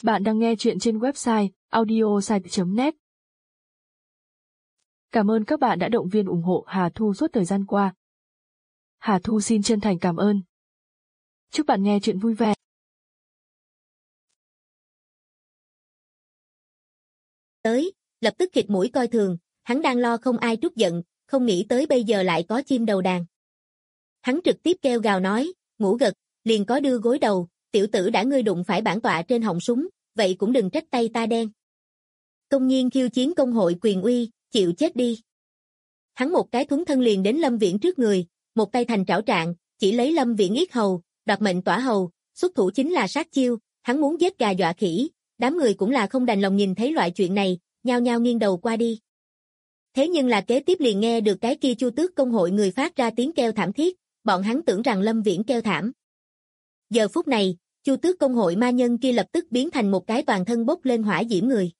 Bạn đang nghe chuyện trên website audiosite.net. Cảm ơn các bạn đã động viên ủng hộ Hà Thu suốt thời gian qua. Hà Thu xin chân thành cảm ơn. Chúc bạn nghe chuyện vui vẻ. Tới, lập tức khịt mũi coi thường, hắn đang lo không ai trút giận, không nghĩ tới bây giờ lại có chim đầu đàn. Hắn trực tiếp kêu gào nói, ngủ gật, liền có đưa gối đầu, tiểu tử đã ngươi đụng phải bản tọa trên họng súng, vậy cũng đừng trách tay ta đen. Công nhiên khiêu chiến công hội quyền uy, chịu chết đi. Hắn một cái thuấn thân liền đến Lâm Viễn trước người, một tay thành trảo trạng, chỉ lấy Lâm Viễn yết hầu, đoạt mệnh tỏa hầu, xuất thủ chính là sát chiêu, hắn muốn giết gà dọa khỉ, đám người cũng là không đành lòng nhìn thấy loại chuyện này, nhao nhao nghiêng đầu qua đi. Thế nhưng là kế tiếp liền nghe được cái kia Chu Tước công hội người phát ra tiếng kêu thảm thiết, bọn hắn tưởng rằng Lâm Viễn kêu thảm. Giờ phút này, Chu Tước công hội ma nhân kia lập tức biến thành một cái toàn thân bốc lên hỏa diễm người.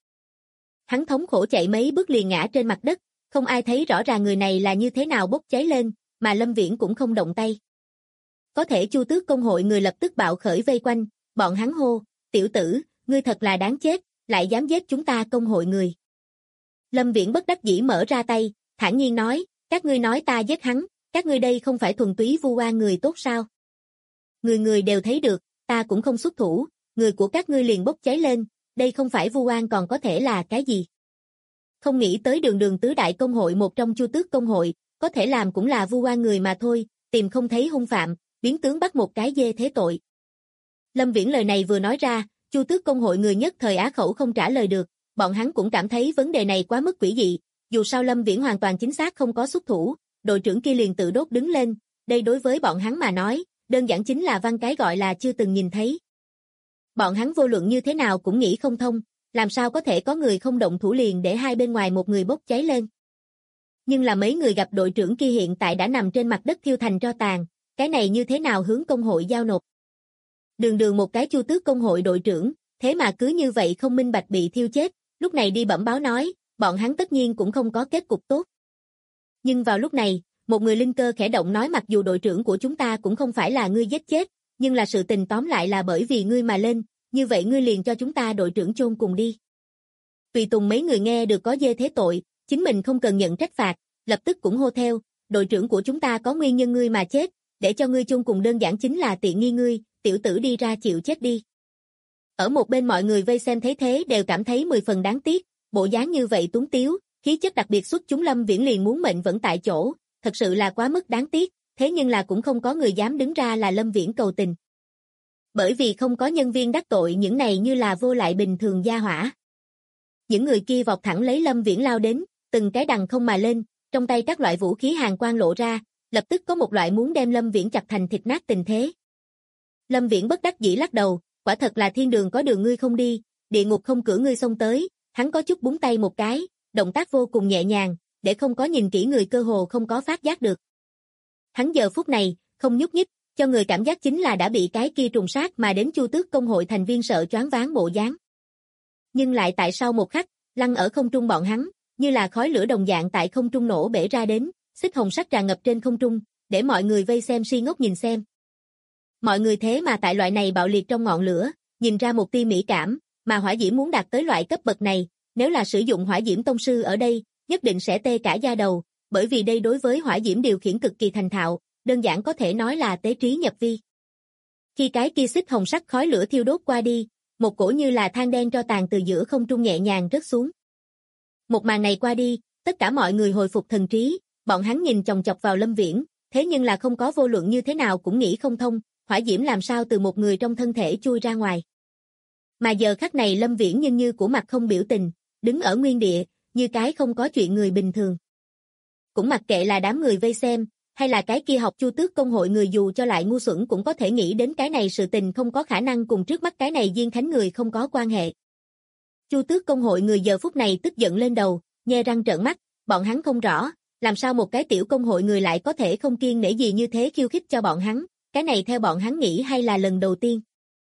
Hắn thống khổ chạy mấy bước liền ngã trên mặt đất, không ai thấy rõ ràng người này là như thế nào bốc cháy lên, mà Lâm Viễn cũng không động tay. Có thể Chu Tước công hội người lập tức bạo khởi vây quanh, bọn hắn hô, tiểu tử, ngươi thật là đáng chết, lại dám giết chúng ta công hội người. Lâm Viễn bất đắc dĩ mở ra tay, thản nhiên nói, các ngươi nói ta giết hắn, các ngươi đây không phải thuần túy vu oan người tốt sao? Người người đều thấy được, ta cũng không xuất thủ, người của các ngươi liền bốc cháy lên, đây không phải vu oan còn có thể là cái gì? Không nghĩ tới đường đường tứ đại công hội một trong Chu Tước công hội, có thể làm cũng là vu oan người mà thôi, tìm không thấy hung phạm, biến tướng bắt một cái dê thế tội. Lâm Viễn lời này vừa nói ra, Chu Tước công hội người nhất thời á khẩu không trả lời được, bọn hắn cũng cảm thấy vấn đề này quá mức quỷ dị, dù sao Lâm Viễn hoàn toàn chính xác không có xuất thủ, đội trưởng kia liền tự đốt đứng lên, đây đối với bọn hắn mà nói, đơn giản chính là văn cái gọi là chưa từng nhìn thấy. Bọn hắn vô luận như thế nào cũng nghĩ không thông, làm sao có thể có người không động thủ liền để hai bên ngoài một người bốc cháy lên. Nhưng là mấy người gặp đội trưởng kia hiện tại đã nằm trên mặt đất thiêu thành tro tàn, cái này như thế nào hướng công hội giao nộp. Đường đường một cái Chu Tước công hội đội trưởng, thế mà cứ như vậy không minh bạch bị thiêu chết, lúc này đi bẩm báo nói, bọn hắn tất nhiên cũng không có kết cục tốt. Nhưng vào lúc này, một người linh cơ khẽ động nói mặc dù đội trưởng của chúng ta cũng không phải là ngươi giết chết, nhưng là sự tình tóm lại là bởi vì ngươi mà lên, như vậy ngươi liền cho chúng ta đội trưởng chôn cùng đi. Tùy tùng mấy người nghe được có dê thế tội, chính mình không cần nhận trách phạt, lập tức cũng hô theo, đội trưởng của chúng ta có nguyên nhân ngươi mà chết, để cho ngươi chôn cùng đơn giản chính là tiện nghi ngươi, tiểu tử đi ra chịu chết đi. Ở một bên mọi người vây xem thấy thế đều cảm thấy 10 phần đáng tiếc, bộ dáng như vậy túng tiếu, khí chất đặc biệt xuất chúng Lâm Viễn liền muốn mệnh vẫn tại chỗ, thật sự là quá mức đáng tiếc, thế nhưng là cũng không có người dám đứng ra là Lâm Viễn cầu tình. Bởi vì không có nhân viên đắc tội những này như là vô lại bình thường gia hỏa. Những người kia vọt thẳng lấy Lâm Viễn lao đến, từng cái đằng không mà lên, trong tay các loại vũ khí hàn quang lộ ra, lập tức có một loại muốn đem Lâm Viễn chặt thành thịt nát tình thế. Lâm Viễn bất đắc dĩ lắc đầu, quả thật là thiên đường có đường ngươi không đi, địa ngục không cửa ngươi xông tới, hắn có chút búng tay một cái, động tác vô cùng nhẹ nhàng, để không có nhìn kỹ người cơ hồ không có phát giác được. Hắn giờ phút này, không nhúc nhích, cho người cảm giác chính là đã bị cái kia trùng sát mà đến Chu Tước công hội thành viên sợ choáng váng bộ dáng. Nhưng lại tại sau một khắc, lăn ở không trung bọn hắn, như là khói lửa đồng dạng tại không trung nổ bể ra đến, xích hồng sắc tràn ngập trên không trung, để mọi người vây xem si ngốc nhìn xem. Mọi người thế mà tại loại này bạo liệt trong ngọn lửa, nhìn ra một tia mỹ cảm, mà hỏa diễm muốn đạt tới loại cấp bậc này, nếu là sử dụng hỏa diễm tông sư ở đây, nhất định sẽ tê cả da đầu, bởi vì đây đối với hỏa diễm điều khiển cực kỳ thành thạo, đơn giản có thể nói là tế trí nhập vi. Khi cái kia xích hồng sắc khói lửa thiêu đốt qua đi, một cổ như là than đen tro tàn từ giữa không trung nhẹ nhàng rớt xuống. Một màn này qua đi, tất cả mọi người hồi phục thần trí, bọn hắn nhìn chòng chọc vào Lâm Viễn, thế nhưng là không có vô luận như thế nào cũng nghĩ không thông, hỏa diễm làm sao từ một người trong thân thể chui ra ngoài. Mà giờ khắc này Lâm Viễn nhưng như của mặt không biểu tình, đứng ở nguyên địa, như cái không có chuyện người bình thường. Cũng mặc kệ là đám người vây xem, hay là cái kia học Chu Tước công hội người dù cho lại ngu xuẩn cũng có thể nghĩ đến cái này sự tình không có khả năng cùng trước mắt cái này Diên Khánh người không có quan hệ. Chu Tước công hội người giờ phút này tức giận lên đầu, nhe răng trợn mắt, bọn hắn không rõ, làm sao một cái tiểu công hội người lại có thể không kiêng nể gì như thế khiêu khích cho bọn hắn, cái này theo bọn hắn nghĩ hay là lần đầu tiên.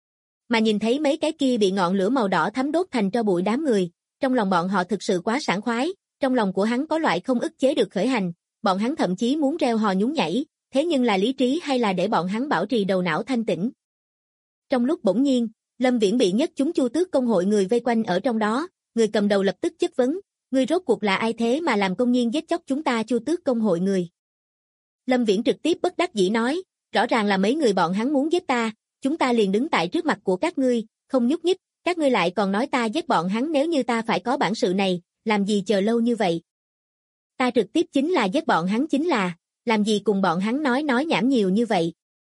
Mà nhìn thấy mấy cái kia bị ngọn lửa màu đỏ thấm đốt thành tro bụi đám người, trong lòng bọn họ thực sự quá sảng khoái, trong lòng của hắn có loại không ức chế được khởi hành, bọn hắn thậm chí muốn reo hò nhún nhảy, thế nhưng là lý trí hay là để bọn hắn bảo trì đầu não thanh tĩnh. Trong lúc bỗng nhiên, Lâm Viễn bị nhất chúng Chu Tước công hội người vây quanh ở trong đó, người cầm đầu lập tức chất vấn, ngươi rốt cuộc là ai thế mà làm công nhiên giết chóc chúng ta Chu Tước công hội người. Lâm Viễn trực tiếp bất đắc dĩ nói, rõ ràng là mấy người bọn hắn muốn giết ta, chúng ta liền đứng tại trước mặt của các ngươi, không nhúc nhích, các ngươi lại còn nói ta giết bọn hắn nếu như ta phải có bản sự này, làm gì chờ lâu như vậy. Ta trực tiếp chính là giết bọn hắn chính là, làm gì cùng bọn hắn nói nhảm nhiều như vậy.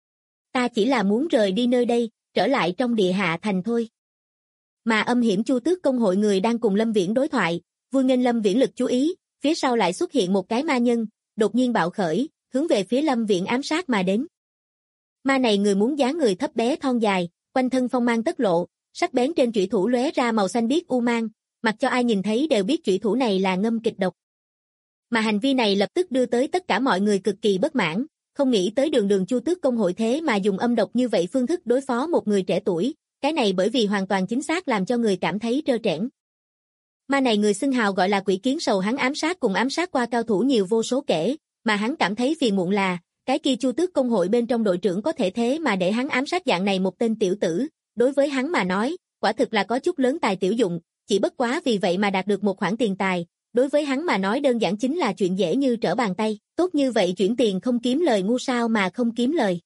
Ta chỉ là muốn rời đi nơi đây, trở lại trong địa hạ thành thôi. Mà âm hiểm Chu Tước công hội người đang cùng Lâm Viễn đối thoại, vui nghênh Lâm Viễn lực chú ý, phía sau lại xuất hiện một cái ma nhân, đột nhiên bạo khởi, hướng về phía Lâm Viễn ám sát mà đến. Ma này người muốn dáng người thấp bé thon dài, quanh thân phong mang tất lộ, sắc bén trên chủy thủ lóe ra màu xanh biếc u mang, mặc cho ai nhìn thấy đều biết chủy thủ này là ngâm kịch độc. Mà hành vi này lập tức đưa tới tất cả mọi người cực kỳ bất mãn, không nghĩ tới đường Chu Tước công hội thế mà dùng âm độc như vậy phương thức đối phó một người trẻ tuổi, cái này bởi vì hoàn toàn chính xác làm cho người cảm thấy trơ trẽn. Ma này người xưng hào gọi là Quỷ Kiến Sầu, hắn ám sát cùng ám sát qua cao thủ nhiều vô số kể, mà hắn cảm thấy phiền muộn là, cái kia Chu Tước công hội bên trong đội trưởng có thể thế mà để hắn ám sát dạng này một tên tiểu tử, đối với hắn mà nói, quả thực là có chút lớn tài tiểu dụng, chỉ bất quá vì vậy mà đạt được một khoản tiền tài, đối với hắn mà nói đơn giản chính là chuyện dễ như trở bàn tay, tốt như vậy chuyển tiền không kiếm lời ngu sao mà không kiếm lời.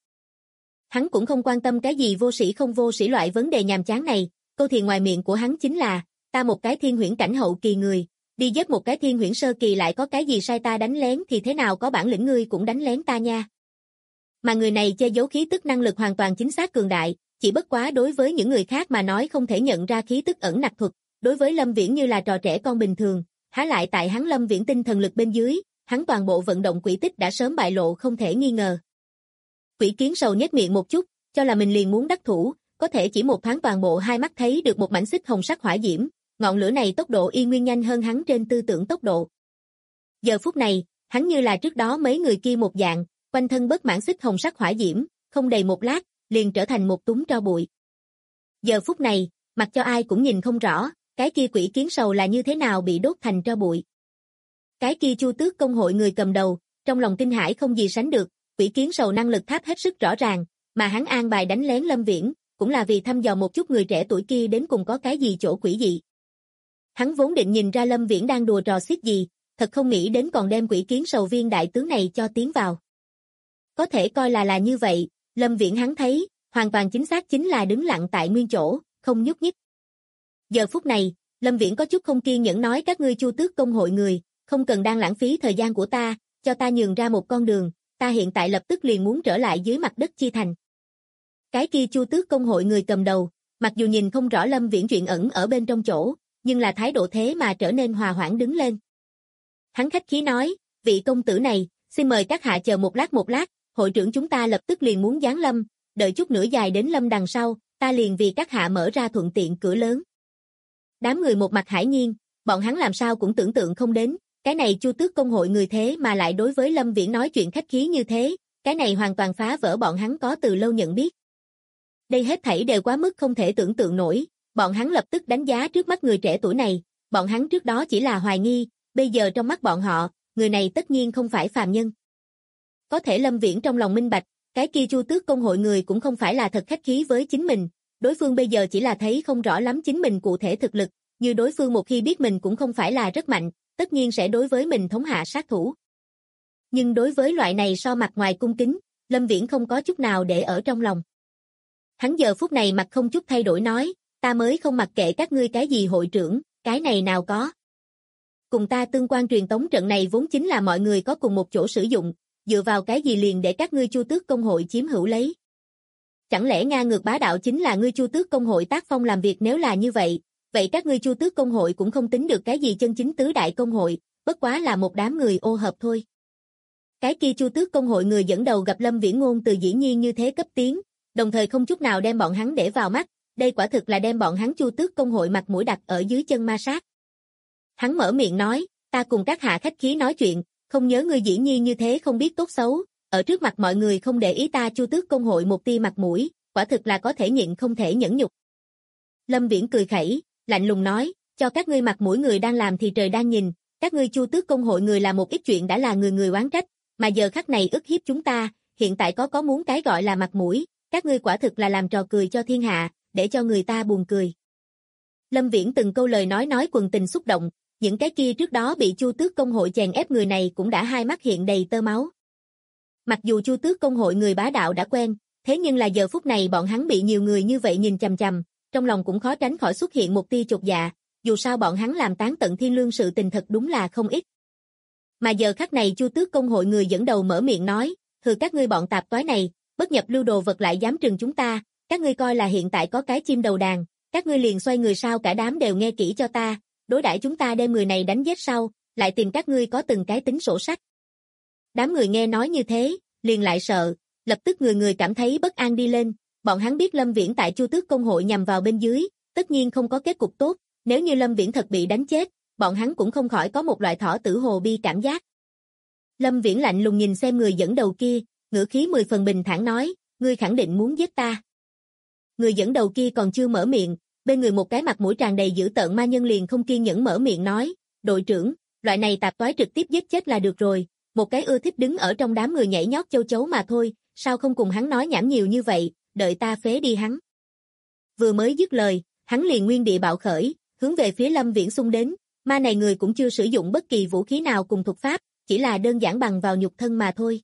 Hắn cũng không quan tâm cái gì vô sĩ không vô sĩ loại vấn đề nhàm chán này, câu thì ngoài miệng của hắn chính là, ta một cái thiên huyễn cảnh hậu kỳ người, đi giết một cái thiên huyễn sơ kỳ lại có cái gì sai, ta đánh lén thì thế nào có bản lĩnh ngươi cũng đánh lén ta nha. Mà người này che giấu khí tức năng lực hoàn toàn chính xác cường đại, chỉ bất quá đối với những người khác mà nói không thể nhận ra khí tức ẩn nặc thuật, đối với Lâm Viễn như là trò trẻ con bình thường, há lại tại hắn Lâm Viễn tinh thần lực bên dưới, hắn toàn bộ vận động quỹ tích đã sớm bại lộ không thể nghi ngờ. Quỷ Kiến Sầu nhếch miệng một chút, cho là mình liền muốn đắc thủ, có thể chỉ một thoáng toàn bộ hai mắt thấy được một mảnh xích hồng sắc hỏa diễm, ngọn lửa này tốc độ y nguyên nhanh hơn hắn trên tư tưởng tốc độ. Giờ phút này, hắn như là trước đó mấy người kia một dạng, quanh thân bất mãn xích hồng sắc hỏa diễm, không đầy một lát, liền trở thành một túng tro bụi. Giờ phút này, mặc cho ai cũng nhìn không rõ, cái kia Quỷ Kiến Sầu là như thế nào bị đốt thành tro bụi. Cái kia Chu Tước công hội người cầm đầu, trong lòng kinh hãi không gì sánh được, Quỷ Kiến Sầu năng lực tháp hết sức rõ ràng, mà hắn an bài đánh lén Lâm Viễn, cũng là vì thăm dò một chút người trẻ tuổi kia đến cùng có cái gì chỗ quỷ dị. Hắn vốn định nhìn ra Lâm Viễn đang đùa trò xiết gì, thật không nghĩ đến còn đem Quỷ Kiến Sầu viên đại tướng này cho tiến vào. Có thể coi là như vậy, Lâm Viễn hắn thấy, hoàn toàn chính xác chính là đứng lặng tại nguyên chỗ, không nhúc nhích. Giờ phút này, Lâm Viễn có chút không kiên nhẫn nói các ngươi Chu Tước công hội người, không cần đang lãng phí thời gian của ta, cho ta nhường ra một con đường, ta hiện tại lập tức liền muốn trở lại dưới mặt đất chi thành. Cái kia Chu Tước công hội người cầm đầu, mặc dù nhìn không rõ Lâm Viễn chuyện ẩn ở bên trong chỗ, nhưng là thái độ thế mà trở nên hòa hoãn đứng lên. Hắn khách khí nói, vị công tử này, xin mời các hạ chờ một lát, hội trưởng chúng ta lập tức liền muốn giáng lâm, đợi chút nữa dài đến lâm đằng sau, ta liền vì các hạ mở ra thuận tiện cửa lớn. Đám người một mặt hãi nhiên, bọn hắn làm sao cũng tưởng tượng không đến, cái này Chu Tước công hội người thế mà lại đối với Lâm Viễn nói chuyện khách khí như thế, cái này hoàn toàn phá vỡ bọn hắn có từ lâu nhận biết. Đây hết thảy đều quá mức không thể tưởng tượng nổi, bọn hắn lập tức đánh giá trước mắt người trẻ tuổi này, bọn hắn trước đó chỉ là hoài nghi, bây giờ trong mắt bọn họ, người này tất nhiên không phải phàm nhân. Có thể Lâm Viễn trong lòng minh bạch, cái kia Chu Tước công hội người cũng không phải là thật khách khí với chính mình, đối phương bây giờ chỉ là thấy không rõ lắm chính mình cụ thể thực lực, như đối phương một khi biết mình cũng không phải là rất mạnh, tất nhiên sẽ đối với mình thống hạ sát thủ. Nhưng đối với loại này so mặt ngoài cung kính, Lâm Viễn không có chút nào để ở trong lòng. Hắn giờ phút này mặt không chút thay đổi nói, ta mới không mặc kệ các ngươi cái gì hội trưởng, cái này nào có. Cùng ta tương quan truyền tống trận này vốn chính là mọi người có cùng một chỗ sử dụng, dựa vào cái gì liền để các ngươi Chu Tước công hội chiếm hữu lấy. Chẳng lẽ ngang ngược bá đạo chính là ngươi Chu Tước công hội tác phong làm việc, nếu là như vậy, vậy các ngươi Chu Tước công hội cũng không tính được cái gì chân chính tứ đại công hội, bất quá là một đám người ô hợp thôi. Cái kia Chu Tước công hội người dẫn đầu gặp Lâm Viễn ngôn từ dĩ nhiên như thế cấp tiến, đồng thời không chút nào đem bọn hắn để vào mắt, đây quả thực là đem bọn hắn Chu Tước công hội mặt mũi đặt ở dưới chân ma sát. Hắn mở miệng nói, ta cùng các hạ khách khí nói chuyện, không nhớ ngươi dĩ nhiên như thế không biết tốt xấu, ở trước mặt mọi người không để ý ta Chu Tước công hội một tia mặt mũi, quả thực là có thể nhịn không thể nhẫn nhục. Lâm Viễn cười khẩy, lạnh lùng nói, cho các ngươi mặt mũi người đang làm thì trời đang nhìn, các ngươi Chu Tước công hội người làm một ít chuyện đã là người người oán trách, mà giờ khắc này ức hiếp chúng ta, hiện tại có muốn cái gọi là mặt mũi, các ngươi quả thực là làm trò cười cho thiên hạ, để cho người ta buồn cười. Lâm Viễn từng câu lời nói quần tình xúc động, những cái kia trước đó bị Chu Tước công hội chèn ép người này cũng đã hai mắt hiện đầy tơ máu. Mặc dù Chu Tước công hội người bá đạo đã quen, thế nhưng là giờ phút này bọn hắn bị nhiều người như vậy nhìn chằm chằm, trong lòng cũng khó tránh khỏi xuất hiện một tia chột dạ, dù sao bọn hắn làm tán tận thiên lương sự tình thật đúng là không ít. Mà giờ khắc này Chu Tước công hội người dẫn đầu mở miệng nói, hừ các ngươi bọn tạp toái này, bất nhập lưu đồ vật lại dám trừng chúng ta, các ngươi coi là hiện tại có cái chim đầu đàn, các ngươi liền xoay người sao cả đám đều nghe kỹ cho ta, đối đãi chúng ta đem người này đánh giết sau, lại tìm các ngươi có từng cái tính sổ sách. Đám người nghe nói như thế, liền lại sợ, lập tức người người cảm thấy bất an đi lên, bọn hắn biết Lâm Viễn tại Chu Tước công hội nhằm vào bên dưới, tất nhiên không có kết cục tốt, nếu như Lâm Viễn thật bị đánh chết, bọn hắn cũng không khỏi có một loại thỏ tử hồ bi cảm giác. Lâm Viễn lạnh lùng nhìn xem người dẫn đầu kia, ngữ khí 10 phần bình thản nói, ngươi khẳng định muốn giết ta. Người dẫn đầu kia còn chưa mở miệng, bên người một cái mặt mũi tràn đầy dữ tợn ma nhân liền không kiên nhẫn mở miệng nói, đội trưởng, loại này tạp toái trực tiếp giết chết là được rồi, một cái ưa thích đứng ở trong đám người nhảy nhót châu chấu mà thôi, sao không cùng hắn nói nhảm nhiều như vậy, đợi ta phế đi hắn. Vừa mới dứt lời, hắn liền nguyên địa bạo khởi, hướng về phía Lâm Viễn xung đến, ma này người cũng chưa sử dụng bất kỳ vũ khí nào cùng thuật pháp, chỉ là đơn giản bằng vào nhục thân mà thôi.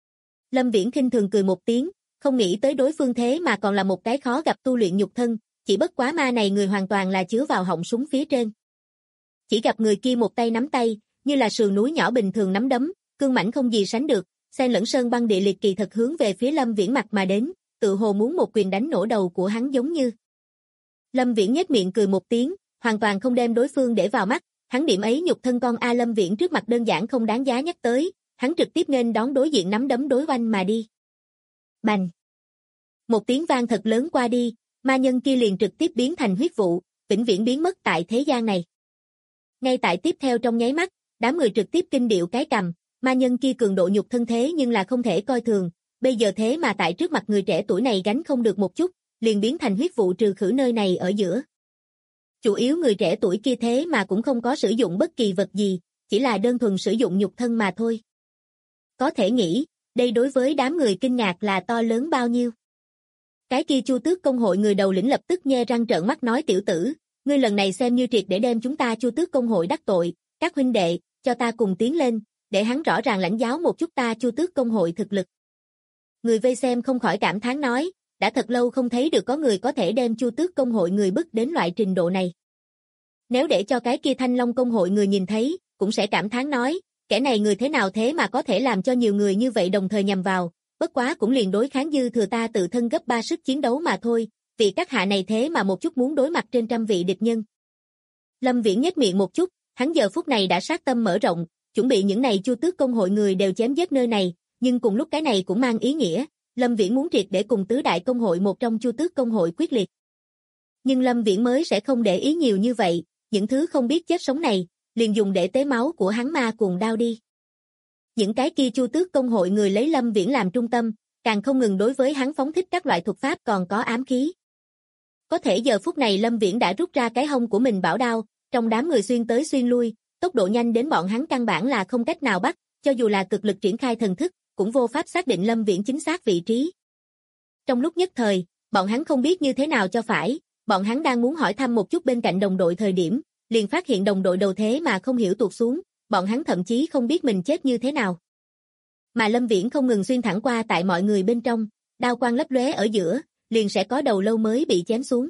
Lâm Viễn khinh thường cười một tiếng, không nghĩ tới đối phương thế mà còn là một cái khó gặp tu luyện nhục thân, chỉ bất quá ma này người hoàn toàn là chứa vào họng súng phía trên. Chỉ gặp người kia một tay nắm tay, như là sườn núi nhỏ bình thường nắm đấm, cương mãnh không gì sánh được, xen lẫn sơn băng địa liệt kỳ thật hướng về phía Lâm Viễn mặt mà đến, tự hồ muốn một quyền đánh nổ đầu của hắn giống như. Lâm Viễn nhếch miệng cười một tiếng, hoàn toàn không đem đối phương để vào mắt, hắn điểm ấy nhục thân con A Lâm Viễn trước mặt đơn giản không đáng giá nhắc tới, hắn trực tiếp nghênh đón đối diện nắm đấm đối oanh mà đi. Bành! Một tiếng vang thật lớn qua đi, ma nhân kia liền trực tiếp biến thành huyết vụ, vĩnh viễn biến mất tại thế gian này. Ngay tại tiếp theo trong nháy mắt, đám người trực tiếp kinh điệu cái cằm, ma nhân kia cường độ nhục thân thế nhưng là không thể coi thường, bây giờ thế mà tại trước mặt người trẻ tuổi này gánh không được một chút, liền biến thành huyết vụ trừ khử nơi này ở giữa. Chủ yếu người trẻ tuổi kia thế mà cũng không có sử dụng bất kỳ vật gì, chỉ là đơn thuần sử dụng nhục thân mà thôi. Có thể nghĩ, đây đối với đám người kinh ngạc là to lớn bao nhiêu. Cái kia Chu Tước công hội người đầu lĩnh lập tức nhe răng trợn mắt nói tiểu tử, ngươi lần này xem như triệt để đem chúng ta Chu Tước công hội đắc tội, các huynh đệ, cho ta cùng tiến lên, để hắn rõ ràng lãnh giáo một chút ta Chu Tước công hội thực lực. Người vây xem không khỏi cảm thán nói, đã thật lâu không thấy được có người có thể đem Chu Tước công hội người bức đến loại trình độ này. Nếu để cho cái kia Thanh Long công hội người nhìn thấy, cũng sẽ cảm thán nói, kẻ này người thế nào thế mà có thể làm cho nhiều người như vậy đồng thời nhằm vào, bất quá cũng liền đối kháng dư thừa ta tự thân gấp 3 sức chiến đấu mà thôi, vì các hạ này thế mà một chút muốn đối mặt trên trăm vị địch nhân. Lâm Viễn nhếch miệng một chút, hắn giờ phút này đã sát tâm mở rộng, chuẩn bị những này Chu Tước công hội người đều chém giết nơi này, nhưng cùng lúc cái này cũng mang ý nghĩa, Lâm Viễn muốn triệt để cùng tứ đại công hội một trong Chu Tước công hội quyết liệt. Nhưng Lâm Viễn mới sẽ không để ý nhiều như vậy, những thứ không biết chết sống này, liền dùng để tế máu của hắn ma cuồng đao đi. Những cái kia Chu Tước công hội người lấy Lâm Viễn làm trung tâm, càng không ngừng đối với hắn phóng thích các loại thuật pháp còn có ám khí. Có thể giờ phút này Lâm Viễn đã rút ra cái hông của mình bảo đao, trong đám người xuyên tới xuyên lui, tốc độ nhanh đến bọn hắn căn bản là không cách nào bắt, cho dù là cực lực triển khai thần thức, cũng vô pháp xác định Lâm Viễn chính xác vị trí. Trong lúc nhất thời, bọn hắn không biết như thế nào cho phải, bọn hắn đang muốn hỏi thăm một chút bên cạnh đồng đội thời điểm, liền phát hiện đồng đội đầu thế mà không hiểu tuột xuống, bọn hắn thậm chí không biết mình chết như thế nào. Mà Lâm Viễn không ngừng xuyên thẳng qua tại mọi người bên trong, đao quang lấp lóe ở giữa, liền sẽ có đầu lâu mới bị chém xuống.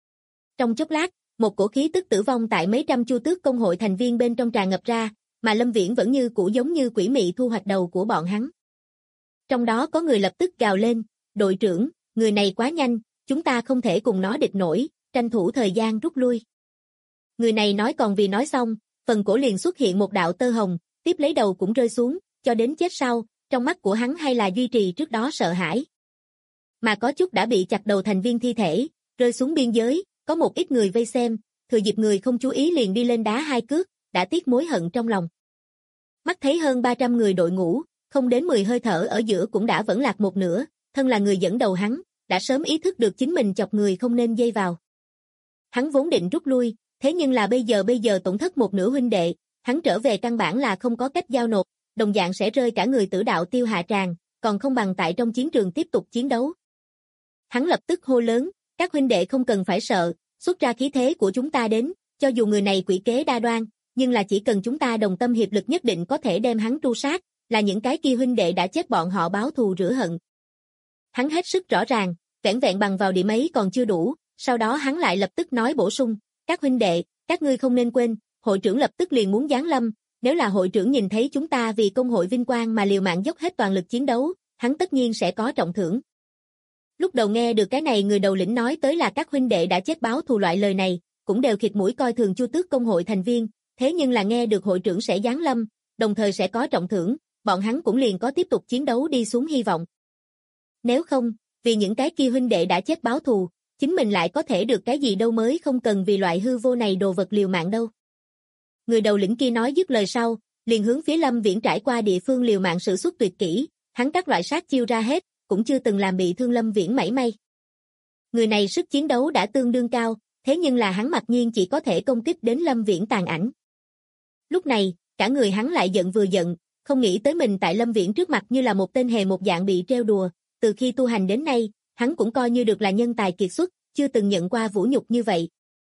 Trong chốc lát, một cổ khí tức tử vong tại mấy trăm Chu Tước công hội thành viên bên trong tràn ngập ra, mà Lâm Viễn vẫn như cũ giống như quỷ mị thu hoạch đầu của bọn hắn. Trong đó có người lập tức gào lên, đội trưởng, người này quá nhanh, chúng ta không thể cùng nó địch nổi, tranh thủ thời gian rút lui. Người này nói còn vì nói xong, phần cổ liền xuất hiện một đạo tơ hồng, tiếp lấy đầu cũng rơi xuống, cho đến chết sau, trong mắt của hắn hay là duy trì trước đó sợ hãi. Mà có chút đã bị chặt đầu thành viên thi thể, rơi xuống biên giới, có một ít người vây xem, thừa dịp người không chú ý liền đi lên đá hai cước, đã tiếc mối hận trong lòng. Mắt thấy hơn 300 người đội ngũ, không đến 10 hơi thở ở giữa cũng đã vẫn lạc một nửa, thân là người dẫn đầu hắn, đã sớm ý thức được chính mình chọc người không nên dây vào. Hắn vốn định rút lui, thế nhưng là bây giờ tổn thất một nửa huynh đệ, hắn trở về căn bản là không có cách giao nộp, đồng dạng sẽ rơi cả người tử đạo tiêu hạ tràng, còn không bằng tại trong chiến trường tiếp tục chiến đấu. Hắn lập tức hô lớn, các huynh đệ không cần phải sợ, xuất ra khí thế của chúng ta đến, cho dù người này quỷ kế đa đoan, nhưng là chỉ cần chúng ta đồng tâm hiệp lực nhất định có thể đem hắn tru sát, là những cái kia huynh đệ đã chết bọn họ báo thù rửa hận. Hắn hết sức rõ ràng, vẻn vẹn bằng vào điểm ấy còn chưa đủ, sau đó hắn lại lập tức nói bổ sung, các huynh đệ, các ngươi không nên quên, hội trưởng lập tức liền muốn giáng lâm, nếu là hội trưởng nhìn thấy chúng ta vì công hội vinh quang mà liều mạng dốc hết toàn lực chiến đấu, hắn tất nhiên sẽ có trọng thưởng. Lúc đầu nghe được cái này người đầu lĩnh nói tới là các huynh đệ đã chết báo thù loại lời này, cũng đều khịt mũi coi thường Chu Tước công hội thành viên, thế nhưng là nghe được hội trưởng sẽ giáng lâm, đồng thời sẽ có trọng thưởng, bọn hắn cũng liền có tiếp tục chiến đấu đi xuống hy vọng. Nếu không, vì những cái kia huynh đệ đã chết báo thù, chính mình lại có thể được cái gì đâu mới không cần vì loại hư vô này đồ vật liều mạng đâu. Người đầu lĩnh kia nói dứt lời sau, liền hướng phía Lâm Viễn trải qua địa phương liều mạng sử xuất tuyệt kỹ, hắn các loại sát chiêu ra hết, cũng chưa từng làm bị thương Lâm Viễn mảy may. Người này sức chiến đấu đã tương đương cao, thế nhưng là hắn mặc nhiên chỉ có thể công kích đến Lâm Viễn tàn ảnh. Lúc này, cả người hắn lại giận vừa giận, không nghĩ tới mình tại Lâm Viễn trước mặt như là một tên hề một dạng bị trêu đùa, từ khi tu hành đến nay, hắn cũng coi như được là nhân tài kiệt xuất, chưa từng nhận qua vũ nhục như vậy.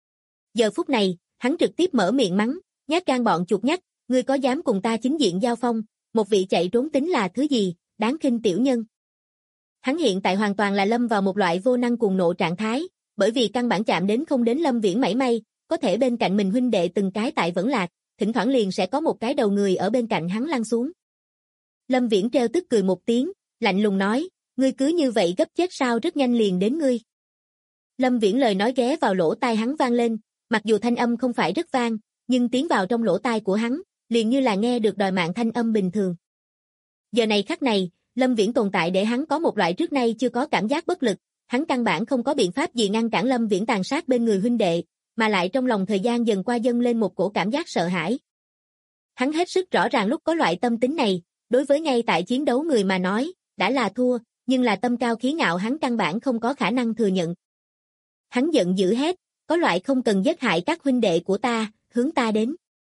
Giờ phút này, hắn trực tiếp mở miệng mắng, nhát gan bọn chuột nhắt, ngươi có dám cùng ta chính diện giao phong, một vị chạy trốn tính là thứ gì, đáng khinh tiểu nhân. Hắn hiện tại hoàn toàn là lâm vào một loại vô năng cuồng nộ trạng thái, bởi vì căn bản chạm đến không đến Lâm Viễn mảy may, có thể bên cạnh mình huynh đệ từng cái tại vẫn lạc, thỉnh thoảng liền sẽ có một cái đầu người ở bên cạnh hắn lăn xuống. Lâm Viễn trêu tức cười một tiếng, lạnh lùng nói, ngươi cứ như vậy gấp chết sao, rất nhanh liền đến ngươi. Lâm Viễn lời nói ghé vào lỗ tai hắn vang lên, mặc dù thanh âm không phải rất vang, nhưng tiến vào trong lỗ tai của hắn, liền như là nghe được đòi mạng thanh âm bình thường. Giờ này khắc này, Lâm Viễn tồn tại để hắn có một loại trước nay chưa có cảm giác bất lực, hắn căn bản không có biện pháp gì ngăn cản Lâm Viễn tàn sát bên người huynh đệ, mà lại trong lòng thời gian dần qua dâng lên một cổ cảm giác sợ hãi. Hắn hết sức rõ ràng lúc có loại tâm tính này, đối với ngay tại chiến đấu người mà nói, đã là thua, nhưng là tâm cao khí ngạo hắn căn bản không có khả năng thừa nhận. Hắn giận dữ hét, có loại không cần giết hại các huynh đệ của ta, hướng ta đến.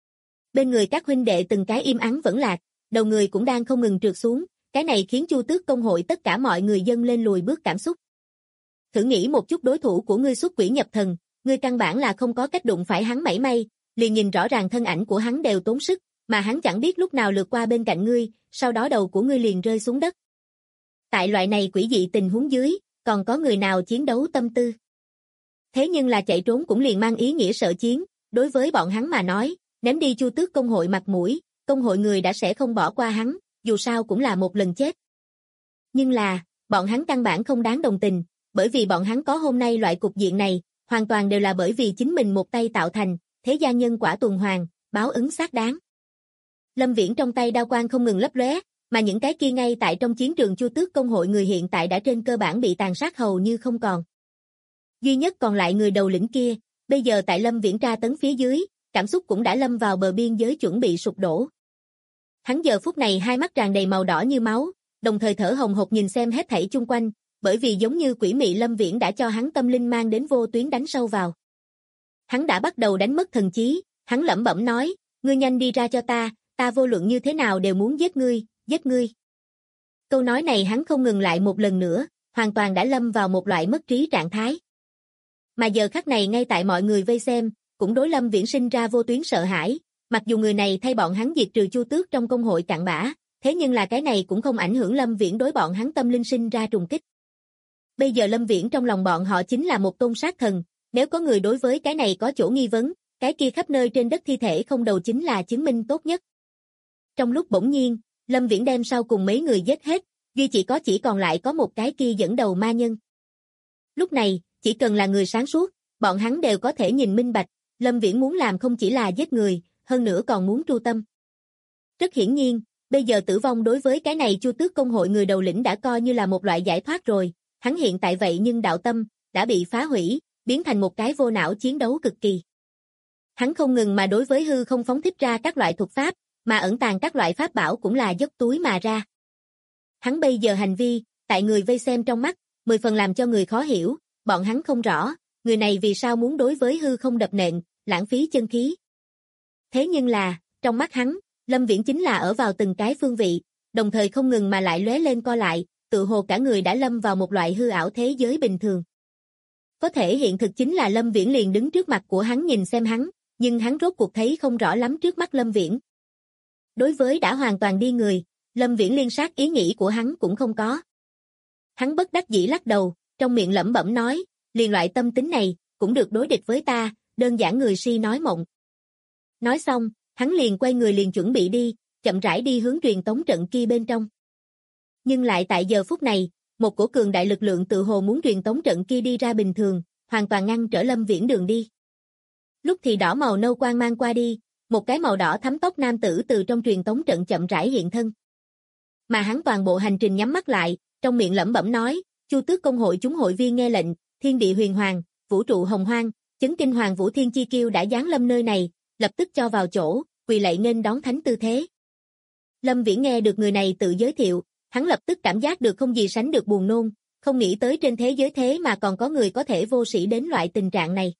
Bên người các huynh đệ từng cái im ắng vẫn lạc, đầu người cũng đang không ngừng trượt xuống, cái này khiến Chu Tước công hội tất cả mọi người dâng lên lùi bước cảm xúc. Thử nghĩ một chút, đối thủ của ngươi xuất quỷ nhập thần, ngươi căn bản là không có cách đụng phải hắn mảy may, liền nhìn rõ ràng thân ảnh của hắn đều tốn sức, mà hắn chẳng biết lúc nào lướt qua bên cạnh ngươi, sau đó đầu của ngươi liền rơi xuống đất. Tại loại này quỷ dị tình huống dưới, còn có người nào chiến đấu tâm tư? Thế nhưng là chạy trốn cũng liền mang ý nghĩa sợ chiến, đối với bọn hắn mà nói, ném đi Chu Tước công hội mặt mũi, công hội người đã sẽ không bỏ qua hắn, dù sao cũng là một lần chết. Nhưng là, bọn hắn căn bản không đáng đồng tình, bởi vì bọn hắn có hôm nay loại cục diện này, hoàn toàn đều là bởi vì chính mình một tay tạo thành, thế gian nhân quả tuần hoàn, báo ứng xác đáng. Lâm Viễn trong tay đao quang không ngừng lấp lóe, mà những cái kia ngay tại trong chiến trường Chu Tước công hội người hiện tại đã trên cơ bản bị tàn sát hầu như không còn. Duy nhất còn lại người đầu lĩnh kia, bây giờ tại Lâm Viễn tra tấn phía dưới, cảm xúc cũng đã lâm vào bờ biên giới chuẩn bị sụp đổ. Hắn giờ phút này hai mắt tràn đầy màu đỏ như máu, đồng thời thở hồng hộc nhìn xem hết thảy chung quanh, bởi vì giống như quỷ mị Lâm Viễn đã cho hắn tâm linh mang đến vô tuyến đánh sâu vào. Hắn đã bắt đầu đánh mất thần trí, hắn lẩm bẩm nói, ngươi nhanh đi ra cho ta vô luận như thế nào đều muốn giết ngươi, giết ngươi. Câu nói này hắn không ngừng lại một lần nữa, hoàn toàn đã lâm vào một loại mất trí trạng thái. Mà giờ khắc này ngay tại mọi người vây xem, cũng đối Lâm Viễn sinh ra vô tuyến sợ hãi, mặc dù người này thay bọn hắn diệt trừ Chu Tước trong công hội cặn bã, thế nhưng là cái này cũng không ảnh hưởng Lâm Viễn đối bọn hắn tâm linh sinh ra trùng kích. Bây giờ Lâm Viễn trong lòng bọn họ chính là một tôn sát thần, nếu có người đối với cái này có chỗ nghi vấn, cái kia khắp nơi trên đất thi thể không đầu chính là chứng minh tốt nhất. Trong lúc bỗng nhiên, Lâm Viễn đem sau cùng mấy người giết hết, duy chỉ còn lại có một cái kia dẫn đầu ma nhân. Lúc này, chỉ cần là người sáng suốt, bọn hắn đều có thể nhìn minh bạch, Lâm Viễn muốn làm không chỉ là giết người, hơn nữa còn muốn tru tâm. Rất hiển nhiên, bây giờ tử vong đối với cái này Chu Tước công hội người đầu lĩnh đã coi như là một loại giải thoát rồi, hắn hiện tại vậy nhưng đạo tâm đã bị phá hủy, biến thành một cái vô não chiến đấu cực kỳ. Hắn không ngừng mà đối với hư không phóng thích ra các loại thuật pháp, mà ẩn tàng các loại pháp bảo cũng là dốc túi mà ra. Hắn bây giờ hành vi, tại người vây xem trong mắt, 10 phần làm cho người khó hiểu, bọn hắn không rõ, người này vì sao muốn đối với hư không đập nện, lãng phí chân khí. Thế nhưng là, trong mắt hắn, Lâm Viễn chính là ở vào từng cái phương vị, đồng thời không ngừng mà lại lóe lên co lại, tự hồ cả người đã lâm vào một loại hư ảo thế giới bình thường. Có thể hiện thực chính là Lâm Viễn liền đứng trước mặt của hắn nhìn xem hắn, nhưng hắn rốt cuộc thấy không rõ lắm trước mắt Lâm Viễn. Đối với đã hoàn toàn đi người, Lâm Viễn liên sát ý nghĩ của hắn cũng không có. Hắn bất đắc dĩ lắc đầu, trong miệng lẩm bẩm nói, liền loại tâm tính này, cũng được đối địch với ta, đơn giản người si nói mộng. Nói xong, hắn liền quay người liền chuẩn bị đi, chậm rãi đi hướng truyền tống trận kia bên trong. Nhưng lại tại giờ phút này, một cổ cường đại lực lượng tự hồ muốn truyền tống trận kia đi ra bình thường, hoàn toàn ngăn trở Lâm Viễn đường đi. Lúc thì đỏ màu nâu quang mang qua đi, một cái màu đỏ thắm tóc nam tử từ trong truyền tống trận chậm rãi hiện thân. Mà hắn toàn bộ hành trình nhắm mắt lại, trong miệng lẩm bẩm nói, Chu Tước Công hội chúng hội viên nghe lệnh, thiên địa huyền hoàng, vũ trụ hồng hoang, chấn kinh hoàng vũ thiên chi kiêu đã giáng lâm nơi này, lập tức cho vào chỗ, quỳ lạy nghênh đón thánh tư thế. Lâm Viễn nghe được người này tự giới thiệu, hắn lập tức cảm giác được không gì sánh được buồn nôn, không nghĩ tới trên thế giới thế mà còn có người có thể vô sĩ đến loại tình trạng này.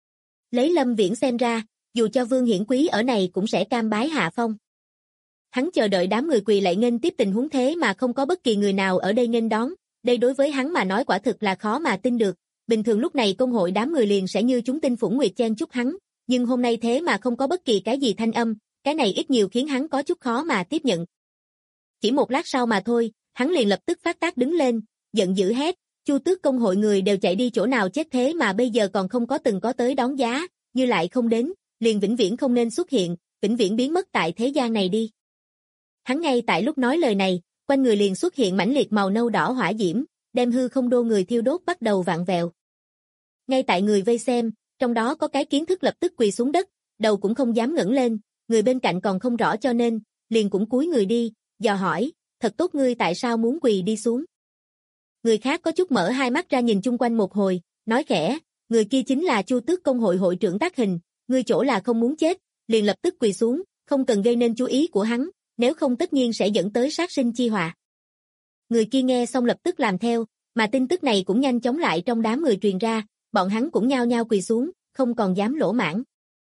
Lấy Lâm Viễn xem ra, dù cho Vương Hiển Quý ở này cũng sẽ cam bái hạ phong. Hắn chờ đợi đám người quỳ lạy nghênh tiếp tình huống thế mà không có bất kỳ người nào ở đây nghênh đón, đây đối với hắn mà nói quả thực là khó mà tin được. Bình thường lúc này công hội đám người liền sẽ như chúng tinh phủng nguyệt chen chúc hắn, nhưng hôm nay thế mà không có bất kỳ cái gì thanh âm, cái này ít nhiều khiến hắn có chút khó mà tiếp nhận. Chỉ một lát sau mà thôi, hắn liền lập tức phát tác đứng lên, giận dữ hét, Chu Tước Công hội người đều chạy đi chỗ nào chết thế mà bây giờ còn không có từng có tới đón giá, như lại không đến, liền vĩnh viễn không nên xuất hiện, vĩnh viễn biến mất tại thế gian này đi. Hắn ngay tại lúc nói lời này, quanh người liền xuất hiện mãnh liệt màu nâu đỏ hỏa diễm, đem hư không đô người thiêu đốt bắt đầu vạn vẹo. Ngay tại người vây xem, trong đó có cái kiến thức lập tức quỳ xuống đất, đầu cũng không dám ngẩng lên, người bên cạnh còn không rõ cho nên, liền cũng cúi người đi, dò hỏi, thật tốt ngươi tại sao muốn quỳ đi xuống. Người khác có chút mở hai mắt ra nhìn chung quanh một hồi, nói khẽ, người kia chính là Chu Tước Công hội hội trưởng Tác Hình, ngươi chỗ là không muốn chết, liền lập tức quỳ xuống, không cần gây nên chú ý của hắn, nếu không tất nhiên sẽ dẫn tới sát sinh chi họa. Người kia nghe xong lập tức làm theo, mà tin tức này cũng nhanh chóng lại trong đám người truyền ra, bọn hắn cũng nhao nhao quỳ xuống, không còn dám lỗ mãng.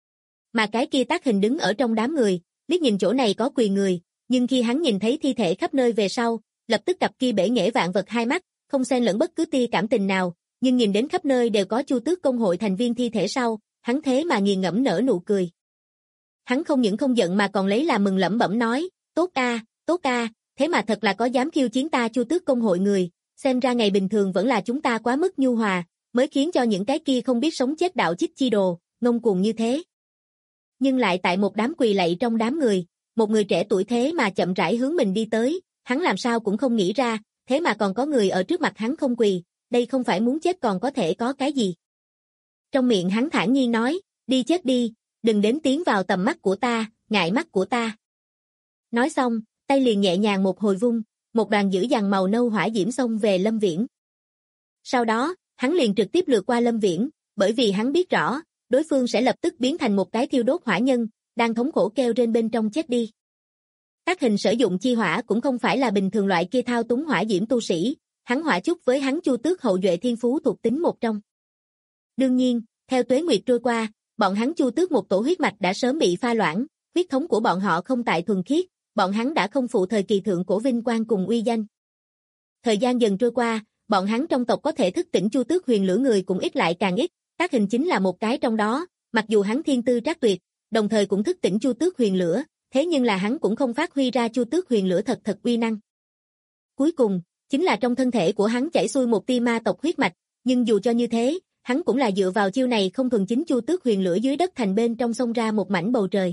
Mà cái kia Tác Hình đứng ở trong đám người, liếc nhìn chỗ này có quỳ người, nhưng khi hắn nhìn thấy thi thể khắp nơi về sau, lập tức cặp kia bể nghệ vạn vật hai mắt, không xen lẫn bất cứ tia cảm tình nào, nhưng nhìn đến khắp nơi đều có Chu Tước Công hội thành viên thi thể sau, hắn thế mà nghiền ngẫm nở nụ cười. Hắn không những không giận mà còn lấy làm mừng lẩm bẩm nói, tốt a, thế mà thật là có dám khiêu chiến ta Chu Tước Công hội người, xem ra ngày bình thường vẫn là chúng ta quá mức nhu hòa, mới khiến cho những cái kia không biết sống chết đạo chích chi đồ, ngông cuồng như thế. Nhưng lại tại một đám quỳ lạy trong đám người, một người trẻ tuổi thế mà chậm rãi hướng mình đi tới, hắn làm sao cũng không nghĩ ra, thế mà còn có người ở trước mặt hắn không quỳ, đây không phải muốn chết còn có thể có cái gì. Trong miệng hắn thản nhiên nói, đi chết đi, đừng đến tiến vào tầm mắt của ta, ngại mắt của ta. Nói xong, tay liền nhẹ nhàng một hồi vung, một đoàn dữ dằn màu nâu hỏa diễm xông về Lâm Viễn. Sau đó, hắn liền trực tiếp lướt qua Lâm Viễn, bởi vì hắn biết rõ, đối phương sẽ lập tức biến thành một cái thiêu đốt hỏa nhân, đang thống khổ kêu trên bên trong chết đi. Tác Hình sử dụng chi hỏa cũng không phải là bình thường loại kia thao túng hỏa diễm tu sĩ, hắn hỏa chúc với hắn Chu Tước hậu duệ thiên phú thuộc tính một trong. Đương nhiên, theo tuế nguyệt trôi qua, bọn hắn Chu Tước một tổ huyết mạch đã sớm bị pha loãng, huyết thống của bọn họ không tại thuần khiết, bọn hắn đã không phụ thời kỳ thượng cổ vinh quang cùng uy danh. Thời gian dần trôi qua, bọn hắn trong tộc có thể thức tỉnh Chu Tước huyền lửa người cũng ít lại càng ít, Tác Hình chính là một cái trong đó, mặc dù hắn thiên tư trác tuyệt, đồng thời cũng thức tỉnh Chu Tước huyền lửa, thế nhưng là hắn cũng không phát huy ra Chu Tước huyền lửa thật uy năng. Cuối cùng, chính là trong thân thể của hắn chảy xuôi một tia ma tộc huyết mạch, nhưng dù cho như thế, hắn cũng là dựa vào chiêu này không thuần chính Chu Tước huyền lửa dưới đất thành bên trong xông ra một mảnh bầu trời.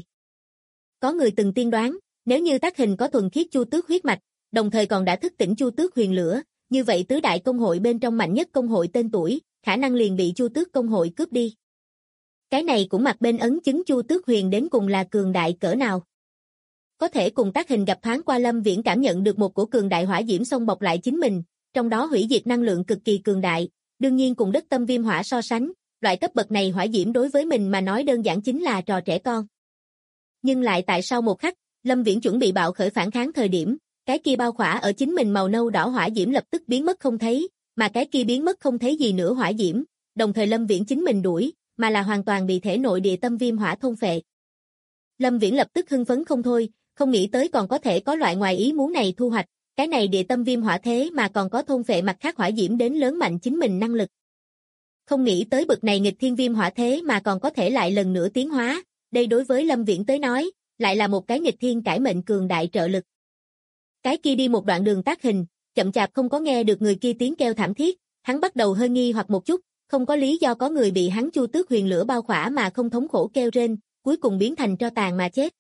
Có người từng tiên đoán, nếu như Tác Hình có thuần khiết Chu Tước huyết mạch, đồng thời còn đã thức tỉnh Chu Tước huyền lửa, như vậy tứ đại công hội bên trong mạnh nhất công hội tên tuổi, khả năng liền bị Chu Tước công hội cướp đi. Cái này cũng mặt bên ấn chứng Chu Tước huyền đến cùng là cường đại cỡ nào. Có thể cùng Tác Hình gặp thoáng qua Lâm Viễn cảm nhận được một cổ cường đại hỏa diễm xông bọc lại chính mình, trong đó hủy diệt năng lượng cực kỳ cường đại, đương nhiên cùng đất tâm viêm hỏa so sánh, loại cấp bậc này hỏa diễm đối với mình mà nói đơn giản chính là trò trẻ con. Nhưng lại tại sau một khắc, Lâm Viễn chuẩn bị bạo khởi phản kháng thời điểm, cái kia bao khỏa ở chính mình màu nâu đỏ hỏa diễm lập tức biến mất không thấy, mà cái kia biến mất không thấy gì nữa hỏa diễm, đồng thời Lâm Viễn chính mình đuổi, mà là hoàn toàn bị thể nội địa tâm viêm hỏa thôn phệ. Lâm Viễn lập tức hưng phấn không thôi, không nghĩ tới còn có thể có loại ngoài ý muốn này thu hoạch, cái này địa tâm viêm hỏa thế mà còn có thôn phệ mặt khác hỏa diễm đến lớn mạnh chính mình năng lực. Không nghĩ tới bực này nghịch thiên viêm hỏa thế mà còn có thể lại lần nữa tiến hóa, đây đối với Lâm Viễn tới nói, lại là một cái nghịch thiên cải mệnh cường đại trợ lực. Cái kia đi một đoạn đường tác hình, chậm chạp không có nghe được người kia tiếng kêu thảm thiết, hắn bắt đầu hơi nghi hoặc một chút, không có lý do có người bị hắn Chu Tước Huyền Lửa bao khỏa mà không thống khổ kêu rên, cuối cùng biến thành tro tàn mà chết.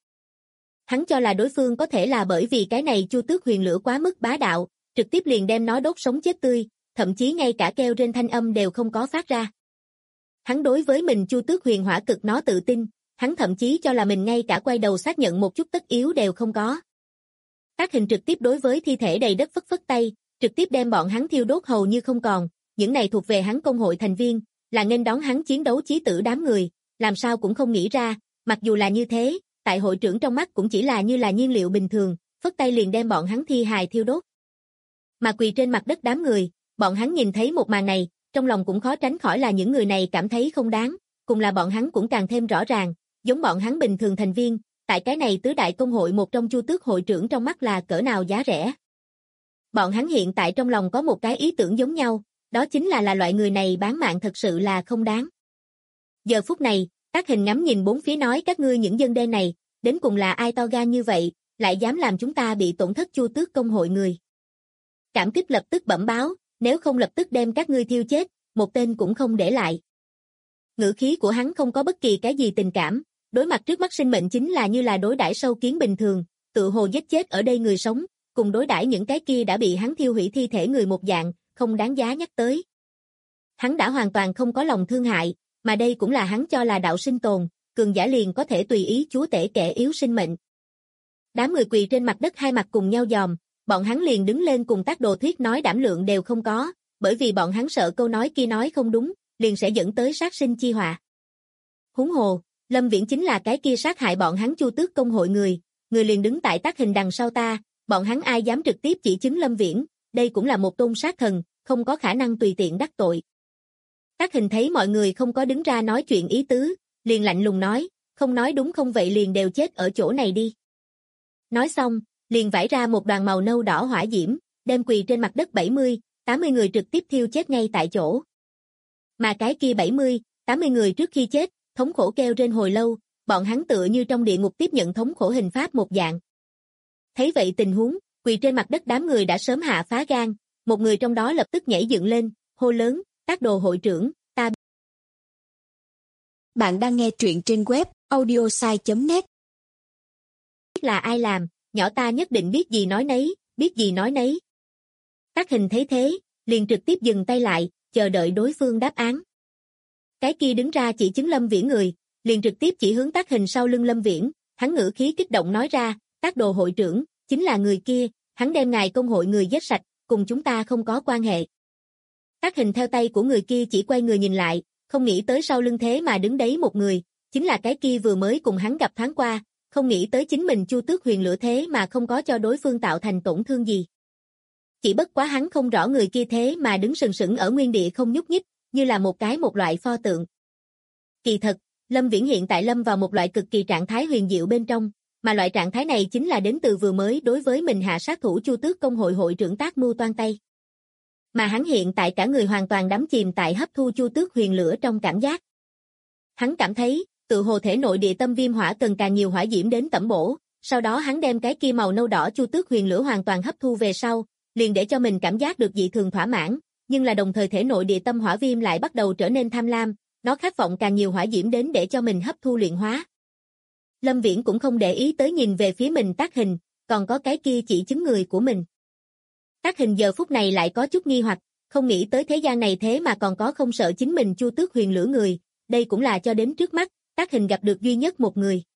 Hắn cho là đối phương có thể là bởi vì cái này Chu Tước Huyền Lửa quá mức bá đạo, trực tiếp liền đem nó đốt sống chết tươi, thậm chí ngay cả kêu rên thanh âm đều không có phát ra. Hắn đối với mình Chu Tước Huyền Hỏa cực nó tự tin, hắn thậm chí cho là mình ngay cả quay đầu xác nhận một chút tất yếu đều không có. Tác hình trực tiếp đối với thi thể đầy đất phất phất tay, trực tiếp đem bọn hắn thiêu đốt hầu như không còn, những này thuộc về hắn công hội thành viên, là nên đón hắn chiến đấu chí tử đám người, làm sao cũng không nghĩ ra, mặc dù là như thế, tại hội trưởng trong mắt cũng chỉ là như là nhiên liệu bình thường, phất tay liền đem bọn hắn thi hài thiêu đốt. Mà quỳ trên mặt đất đám người, bọn hắn nhìn thấy một màn này, trong lòng cũng khó tránh khỏi là những người này cảm thấy không đáng, cùng là bọn hắn cũng càng thêm rõ ràng, giống bọn hắn bình thường thành viên, tại cái này tứ đại công hội một trong Chu Tước hội trưởng trong mắt là cỡ nào giá rẻ. Bọn hắn hiện tại trong lòng có một cái ý tưởng giống nhau, đó chính là loại người này bán mạng thật sự là không đáng. Giờ phút này, Tác Hình ngắm nhìn bốn phía nói các ngươi những dân đen này, đến cùng là ai to gan như vậy, lại dám làm chúng ta bị tổn thất Chu Tước công hội người. Cảm kích lập tức bẩm báo, nếu không lập tức đem các ngươi thiêu chết, một tên cũng không để lại. Ngữ khí của hắn không có bất kỳ cái gì tình cảm, đối mặt trước mắt sinh mệnh chính là như là đối đãi sâu kiến bình thường, tự hồ giết chết ở đây người sống, cùng đối đãi những cái kia đã bị hắn thiêu hủy thi thể người một dạng, không đáng giá nhắc tới. Hắn đã hoàn toàn không có lòng thương hại, mà đây cũng là hắn cho là đạo sinh tồn, cường giả liền có thể tùy ý chúa tể kẻ yếu sinh mệnh. Đám người quỳ trên mặt đất hai mặt cùng nhau dòm, bọn hắn liền đứng lên cùng Tác Đồ thuyết nói đảm lượng đều không có, bởi vì bọn hắn sợ câu nói kia nói không đúng, liền sẽ dẫn tới sát sinh chi họa. Huống hồ, Lâm Viễn chính là cái kia sát hại bọn hắn Chu Tước công hội người liền đứng tại Tác Hình đằng sau ta, bọn hắn ai dám trực tiếp chỉ chứng Lâm Viễn, đây cũng là một tôn sát thần, không có khả năng tùy tiện đắc tội. Tác Hình thấy mọi người không có đứng ra nói chuyện ý tứ, liền lạnh lùng nói, không nói đúng không vậy liền đều chết ở chỗ này đi. Nói xong, liền vải ra một đoàn màu nâu đỏ hỏa diễm, đem quỳ trên mặt đất 70, 80 người trực tiếp thiêu chết ngay tại chỗ. Mà cái kia 70, 80 người trước khi chết, thống khổ kêu trên hồi lâu, bọn hắn tựa như trong địa ngục tiếp nhận thống khổ hình pháp một dạng. Thấy vậy tình huống, quỳ trên mặt đất đám người đã sớm hạ phá gan, một người trong đó lập tức nhảy dựng lên, hô lớn, Tác Đồ hội trưởng, ta. Bạn đang nghe truyện trên web audiosai.net. Biết là ai làm, nhỏ ta nhất định biết gì nói nấy, biết gì nói nấy. Tác Hình thấy thế, liền trực tiếp dừng tay lại, chờ đợi đối phương đáp án. Cái kia đứng ra chỉ chứng Lâm Viễn người, liền trực tiếp chỉ hướng Tác Hình sau lưng Lâm Viễn, hắn ngữ khí kích động nói ra, Tác Đồ hội trưởng, chính là người kia, hắn đem ngài công hội người giết sạch, cùng chúng ta không có quan hệ. Tác Hình theo tay của người kia chỉ quay người nhìn lại, không nghĩ tới sau lưng thế mà đứng đấy một người, chính là cái kia vừa mới cùng hắn gặp thoáng qua, không nghĩ tới chính mình Chu Tước Huyền Lửa thế mà không có cho đối phương tạo thành tổn thương gì. Chỉ bất quá hắn không rõ người kia thế mà đứng sừng sững ở nguyên địa không nhúc nhích, như là một loại pho tượng. Kỳ thật, Lâm Viễn hiện tại lâm vào một loại cực kỳ trạng thái huyền diệu bên trong, mà loại trạng thái này chính là đến từ vừa mới đối với mình hạ sát thủ Chu Tước công hội hội trưởng Tác Mưu toan tay. Mà hắn hiện tại cả người hoàn toàn đắm chìm tại hấp thu Chu Tước Huyền Lửa trong cảm giác. Hắn cảm thấy, tự hồ thể nội địa tâm viêm hỏa cần càng nhiều hỏa diễm đến tẩm bổ, sau đó hắn đem cái kia màu nâu đỏ Chu Tước Huyền Lửa hoàn toàn hấp thu về sau, liền để cho mình cảm giác được dị thường thỏa mãn, nhưng là đồng thời thể nội địa tâm hỏa viêm lại bắt đầu trở nên tham lam, nó khát vọng càng nhiều hỏa diễm đến để cho mình hấp thu luyện hóa. Lâm Viễn cũng không để ý tới nhìn về phía mình Tác Hình, còn có cái kia chỉ chứng người của mình. Tác Hình giờ phút này lại có chút nghi hoặc, không nghĩ tới thế gian này thế mà còn có không sợ chính mình Chu Tước Huyền Lửa người, đây cũng là cho đến trước mắt, Tác Hình gặp được duy nhất một người.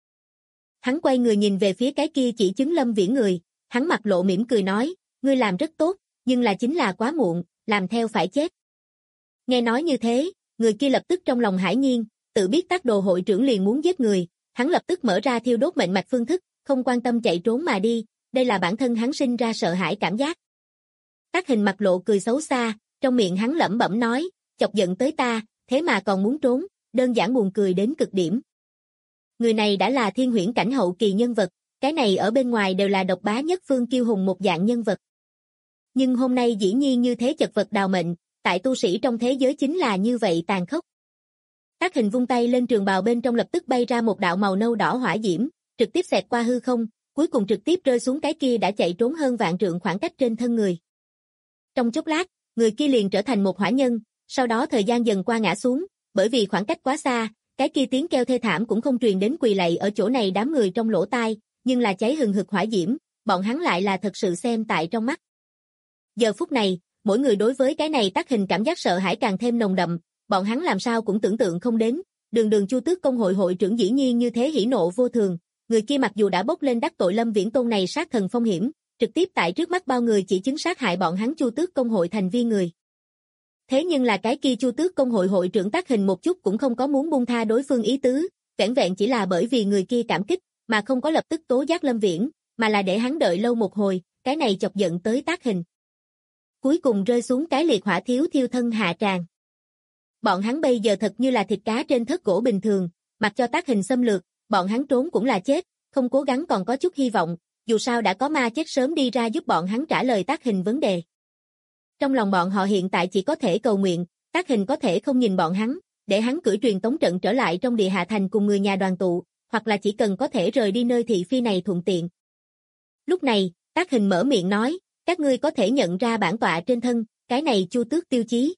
Hắn quay người nhìn về phía cái kia chỉ chứng Lâm Viễn người, hắn mặt lộ mỉm cười nói, ngươi làm rất tốt, nhưng là chính là quá muộn, làm theo phải chết. Nghe nói như thế, người kia lập tức trong lòng hải nhiên, tự biết Tác Đồ hội trưởng liền muốn giết người, hắn lập tức mở ra thiêu đốt mệnh mạch phương thức, không quan tâm chạy trốn mà đi, đây là bản thân hắn sinh ra sợ hãi cảm giác. Tác Hình mặt lộ cười xấu xa, trong miệng hắn lẩm bẩm nói, chọc giận tới ta, thế mà còn muốn trốn, đơn giản buồn cười đến cực điểm. Người này đã là thiên huyễn cảnh hậu kỳ nhân vật, cái này ở bên ngoài đều là độc bá nhất phương kiêu hùng một dạng nhân vật. Nhưng hôm nay dĩ nhiên như thế chật vật đào mệnh, tại tu sĩ trong thế giới chính là như vậy tàn khốc. Tác Hình vung tay lên trường bào bên trong lập tức bay ra một đạo màu nâu đỏ hỏa diễm, trực tiếp xẹt qua hư không, cuối cùng trực tiếp rơi xuống cái kia đã chạy trốn hơn vạn trượng khoảng cách trên thân người. Trong chốc lát, người kia liền trở thành một hỏa nhân, sau đó thời gian dần qua ngã xuống, bởi vì khoảng cách quá xa, cái kia tiếng kêu thê thảm cũng không truyền đến quỳ lạy ở chỗ này đám người trong lỗ tai, nhưng là cháy hừng hực hỏa diễm, bọn hắn lại là thật sự xem tại trong mắt. Giờ phút này, mỗi người đối với cái này Tác Hình cảm giác sợ hãi càng thêm nồng đậm, bọn hắn làm sao cũng tưởng tượng không đến, đường Chu Tước công hội hội trưởng dĩ nhiên như thế hỉ nộ vô thường, người kia mặc dù đã bốc lên đắc tội Lâm Viễn Tôn này sát thần phong hiểm, trực tiếp tại trước mắt bao người chỉ chứng sát hại bọn hắn Chu Tước công hội thành viên người. Thế nhưng là cái kia Chu Tước công hội hội trưởng Tác Hình một chút cũng không có muốn buông tha đối phương ý tứ, vẻn vẹn chỉ là bởi vì người kia cảm kích, mà không có lập tức tố giác Lâm Viễn, mà là để hắn đợi lâu một hồi, cái này chọc giận tới Tác Hình. Cuối cùng rơi xuống cái liệt hỏa thiếu thiêu thân hạ tràng. Bọn hắn bây giờ thật như là thịt cá trên thớt gỗ bình thường, mặc cho Tác Hình xâm lược, bọn hắn trốn cũng là chết, không cố gắng còn có chút hy vọng, dù sao đã có ma chết sớm đi ra giúp bọn hắn trả lời Tác Hình vấn đề. Trong lòng bọn họ hiện tại chỉ có thể cầu nguyện, Tác Hình có thể không nhìn bọn hắn, để hắn cử truyền tống trận trở lại trong Địa Hạ Thành cùng người nhà đoàn tụ, hoặc là chỉ cần có thể rời đi nơi thị phi này thuận tiện. Lúc này, Tác Hình mở miệng nói, các ngươi có thể nhận ra bản tọa trên thân, cái này Chu Tước tiêu chí.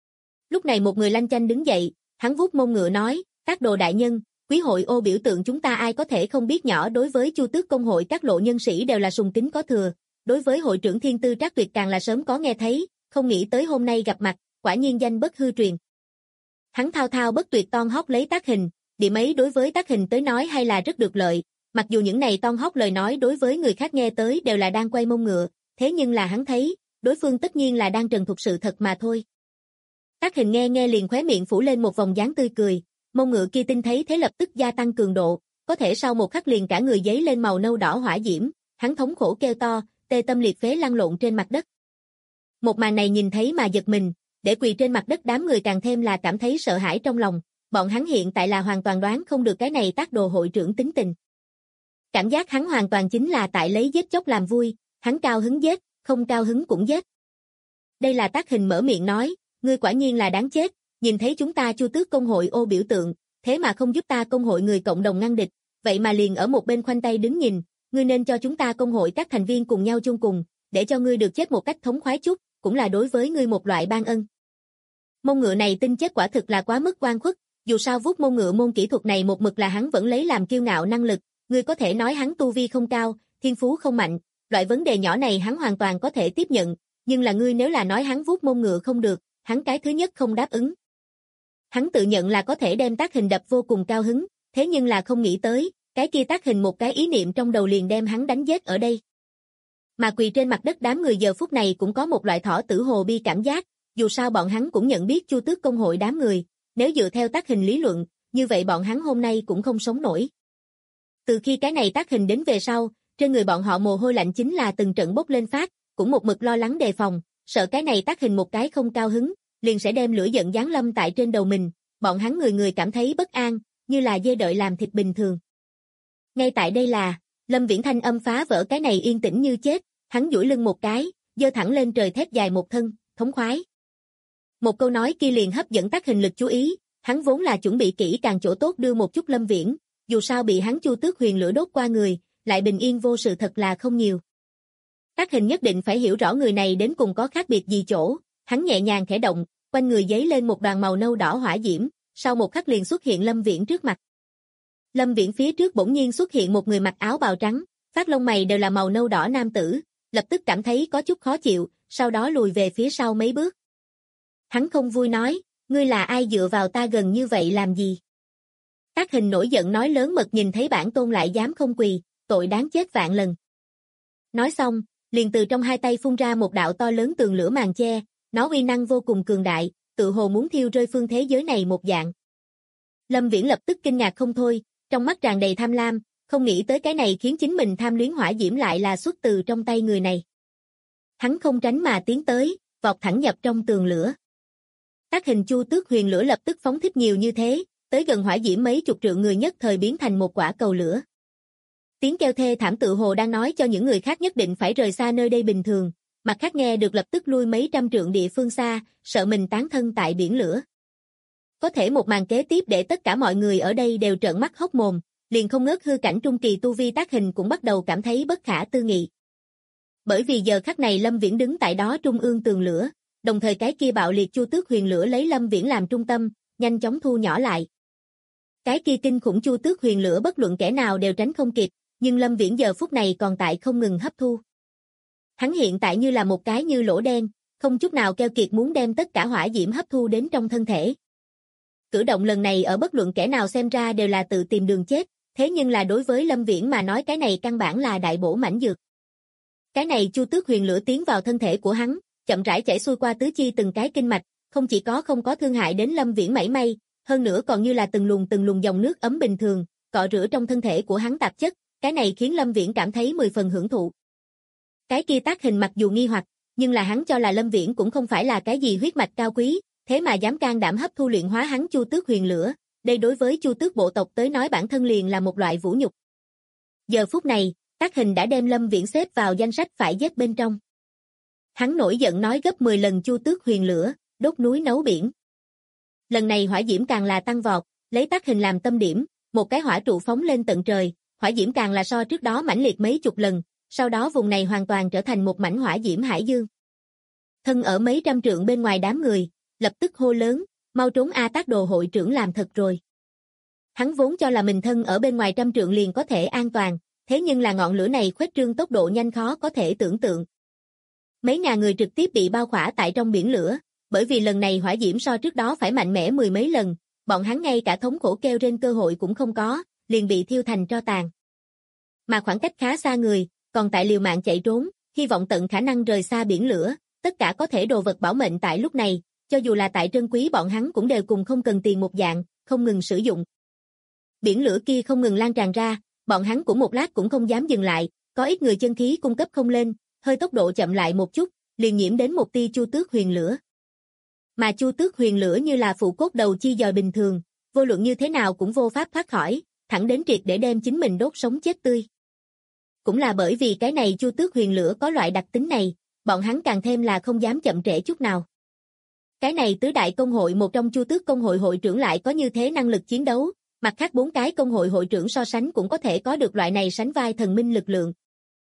Lúc này một người lanh chanh đứng dậy, hắn vuốt mông ngựa nói, Tác Đồ đại nhân, quý hội ô biểu tượng chúng ta ai có thể không biết nhỏ đối với Chu Tước công hội các lộ nhân sĩ đều là sùng kính có thừa, đối với hội trưởng Thiên Tư Trác Tuyệt càng là sớm có nghe thấy, không nghĩ tới hôm nay gặp mặt, quả nhiên danh bất hư truyền. Hắn thao thao bất tuyệt ton hót lấy Tác Hình, điểm ấy đối với Tác Hình tới nói hay là rất được lợi, mặc dù những này ton hót lời nói đối với người khác nghe tới đều là đang quay mông ngựa, thế nhưng là hắn thấy, đối phương tất nhiên là đang trần thuật sự thật mà thôi. Tác Hình nghe liền khóe miệng phủ lên một vòng dáng tươi cười, mông ngựa kia tinh thấy thế lập tức gia tăng cường độ, có thể sau một khắc liền cả người giấy lên màu nâu đỏ hỏa diễm, hắn thống khổ kêu to, tê tâm liệt phế lăn lộn trên mặt đất. Một màn này nhìn thấy mà giật mình, để quỳ trên mặt đất đám người càng thêm là cảm thấy sợ hãi trong lòng, bọn hắn hiện tại là hoàn toàn đoán không được cái này Tác Đồ hội trưởng tính tình. Cảm giác hắn hoàn toàn chính là tại lấy giết chóc làm vui, hắn cao hứng giết, không cao hứng cũng giết. Đây là Tác Hình mở miệng nói, ngươi quả nhiên là đáng chết, nhìn thấy chúng ta Chu Tước công hội ô biểu tượng, thế mà không giúp ta công hội người cộng đồng ngăn địch, vậy mà liền ở một bên khoanh tay đứng nhìn, ngươi nên cho chúng ta công hội các thành viên cùng nhau chung cùng, để cho ngươi được chết một cách thống khoái chút, cũng là đối với ngươi một loại ban ân. Mông ngựa này tinh chết quả thực là quá mức oan khuất, dù sao vuốt mông ngựa môn kỹ thuật này một mực là hắn vẫn lấy làm kiêu ngạo năng lực, ngươi có thể nói hắn tu vi không cao, thiên phú không mạnh, loại vấn đề nhỏ này hắn hoàn toàn có thể tiếp nhận, nhưng là ngươi nếu là nói hắn vuốt mông ngựa không được, hắn cái thứ nhất không đáp ứng. Hắn tự nhận là có thể đem Tác Hình đập vô cùng cao hứng, thế nhưng là không nghĩ tới, cái kia Tác Hình một cái ý niệm trong đầu liền đem hắn đánh giết ở đây. Mà quỳ trên mặt đất đám người giờ phút này cũng có một loại thỏ tử hồ bi cảm giác, dù sao bọn hắn cũng nhận biết Chu Tước công hội đám người, nếu dựa theo Tác Hình lý luận, như vậy bọn hắn hôm nay cũng không sống nổi. Từ khi cái này Tác Hình đến về sau, trên người bọn họ mồ hôi lạnh chính là từng trận bốc lên phát, cũng một mực lo lắng đề phòng, sợ cái này Tác Hình một cái không cao hứng, liền sẽ đem lửa giận giáng lâm tại trên đầu mình, bọn hắn người người cảm thấy bất an, như là dê đợi làm thịt bình thường. Ngay tại đây là, Lâm Viễn thanh âm phá vỡ cái này yên tĩnh như chết, hắn duỗi lưng một cái, giơ thẳng lên trời thét dài một thân, thống khoái. Một câu nói kia liền hấp dẫn Tác Hình lực chú ý, hắn vốn là chuẩn bị kỹ càng chỗ tốt đưa một chút Lâm Viễn, dù sao bị hắn Chu Tước huyền lửa đốt qua người, lại bình yên vô sự thật là không nhiều. Tác Hình nhất định phải hiểu rõ người này đến cùng có khác biệt gì chỗ, hắn nhẹ nhàng khẽ động, quanh người giấy lên một đoàn màu nâu đỏ hỏa diễm, sau một khắc liền xuất hiện Lâm Viễn trước mặt. Lâm Viễn phía trước bỗng nhiên xuất hiện một người mặc áo bào trắng, phát lông mày đều là màu nâu đỏ nam tử, lập tức cảm thấy có chút khó chịu, sau đó lùi về phía sau mấy bước. Hắn không vui nói, ngươi là ai dựa vào ta gần như vậy làm gì? Tác Hình nổi giận nói lớn mật nhìn thấy bản tôn lại dám không quỳ, tội đáng chết vạn lần. Nói xong, liền từ trong hai tay phun ra một đạo to lớn tường lửa màn che, nó uy năng vô cùng cường đại, tự hồ muốn thiêu rơi phương thế giới này một dạng. Lâm Viễn lập tức kinh ngạc không thôi, trong mắt tràn đầy tham lam, không nghĩ tới cái này khiến chính mình tham luyến hỏa diễm lại là xuất từ trong tay người này. Hắn không tránh mà tiến tới, vọt thẳng nhập trong tường lửa. Tác Hình Chu Tước huyền lửa lập tức phóng thích nhiều như thế, tới gần hỏa diễm mấy chục trượng người nhất thời biến thành một quả cầu lửa. Tiếng kêu thê thảm tự hồ đang nói cho những người khác nhất định phải rời xa nơi đây bình thường, mặt khác nghe được lập tức lui mấy trăm trượng địa phương xa, sợ mình tán thân tại biển lửa. Có thể một màn kế tiếp để tất cả mọi người ở đây đều trợn mắt hốc mồm, liền không ngớt hư cảnh trung kỳ tu vi Tác Hình cũng bắt đầu cảm thấy bất khả tư nghị. Bởi vì giờ khắc này Lâm Viễn đứng tại đó trung ương tường lửa, đồng thời cái kia bạo liệt Chu Tước Huyền lửa lấy Lâm Viễn làm trung tâm, nhanh chóng thu nhỏ lại. Cái kia kinh khủng Chu Tước Huyền lửa bất luận kẻ nào đều tránh không kịp, nhưng Lâm Viễn giờ phút này còn tại không ngừng hấp thu. Hắn hiện tại như là một cái như lỗ đen, không chút nào keo kiệt muốn đem tất cả hỏa diễm hấp thu đến trong thân thể. Cử động lần này ở bất luận kẻ nào xem ra đều là tự tìm đường chết, thế nhưng là đối với Lâm Viễn mà nói cái này căn bản là đại bổ mãnh dược. Cái này Chu Tước Huyền lửa tiến vào thân thể của hắn, chậm rãi chảy xuôi qua tứ chi từng cái kinh mạch, không chỉ không có thương hại đến Lâm Viễn mảy may, hơn nữa còn như là từng luồng dòng nước ấm bình thường, cọ rửa trong thân thể của hắn tạp chất, cái này khiến Lâm Viễn cảm thấy 10 phần hưởng thụ. Cái kia Tác Hình mặc dù nghi hoặc, nhưng là hắn cho là Lâm Viễn cũng không phải là cái gì huyết mạch cao quý, thế mà dám can đảm hấp thu luyện hóa hắn Chu Tước Huyền lửa, đây đối với Chu Tước bộ tộc tới nói bản thân liền là một loại vũ nhục. Giờ phút này, Tác Hình đã đem Lâm Viễn xếp vào danh sách phải giết bên trong. Hắn nổi giận nói gấp 10 lần Chu Tước Huyền lửa, đốt núi nấu biển. Lần này hỏa diễm càng là tăng vọt, lấy Tác Hình làm tâm điểm, một cái hỏa trụ phóng lên tận trời, hỏa diễm càng là so trước đó mãnh liệt mấy chục lần, sau đó vùng này hoàn toàn trở thành một mảnh hỏa diễm hải dương. Thân ở mấy trăm trượng bên ngoài đám người, lập tức hô lớn, mau trốn a, Tác Đồ hội trưởng làm thật rồi. Hắn vốn cho là mình thân ở bên ngoài trăm trượng liền có thể an toàn, thế nhưng là ngọn lửa này khuếch trương tốc độ nhanh khó có thể tưởng tượng. Mấy ngàn người trực tiếp bị bao khỏa tại trong biển lửa, bởi vì lần này hỏa diễm so trước đó phải mạnh mẽ 10 mấy lần, bọn hắn ngay cả thống khổ kêu trên cơ hội cũng không có, liền bị thiêu thành tro tàn. Mà khoảng cách khá xa người, còn tại liều mạng chạy trốn, hy vọng tận khả năng rời xa biển lửa, tất cả có thể đồ vật bảo mệnh tại lúc này, cho dù là tại trân quý bọn hắn cũng đều cùng không cần tiền một dạng, không ngừng sử dụng. Biển lửa kia không ngừng lan tràn ra, bọn hắn cũng một lát cũng không dám dừng lại, có ít người chân khí cung cấp không lên, hơi tốc độ chậm lại một chút, liền nhiễm đến một tia Chu Tước Huyền lửa. Mà Chu Tước Huyền lửa như là phụ cốt đầu chi dòi bình thường, vô luận như thế nào cũng vô pháp thoát khỏi, thẳng đến triệt để đem chính mình đốt sống chết tươi. Cũng là bởi vì cái này Chu Tước Huyền lửa có loại đặc tính này, bọn hắn càng thêm là không dám chậm trễ chút nào. Cái này tứ đại công hội một trong Chu Tước công hội hội trưởng lại có như thế năng lực chiến đấu, mặt khác 4 cái công hội hội trưởng so sánh cũng có thể có được loại này sánh vai thần minh lực lượng.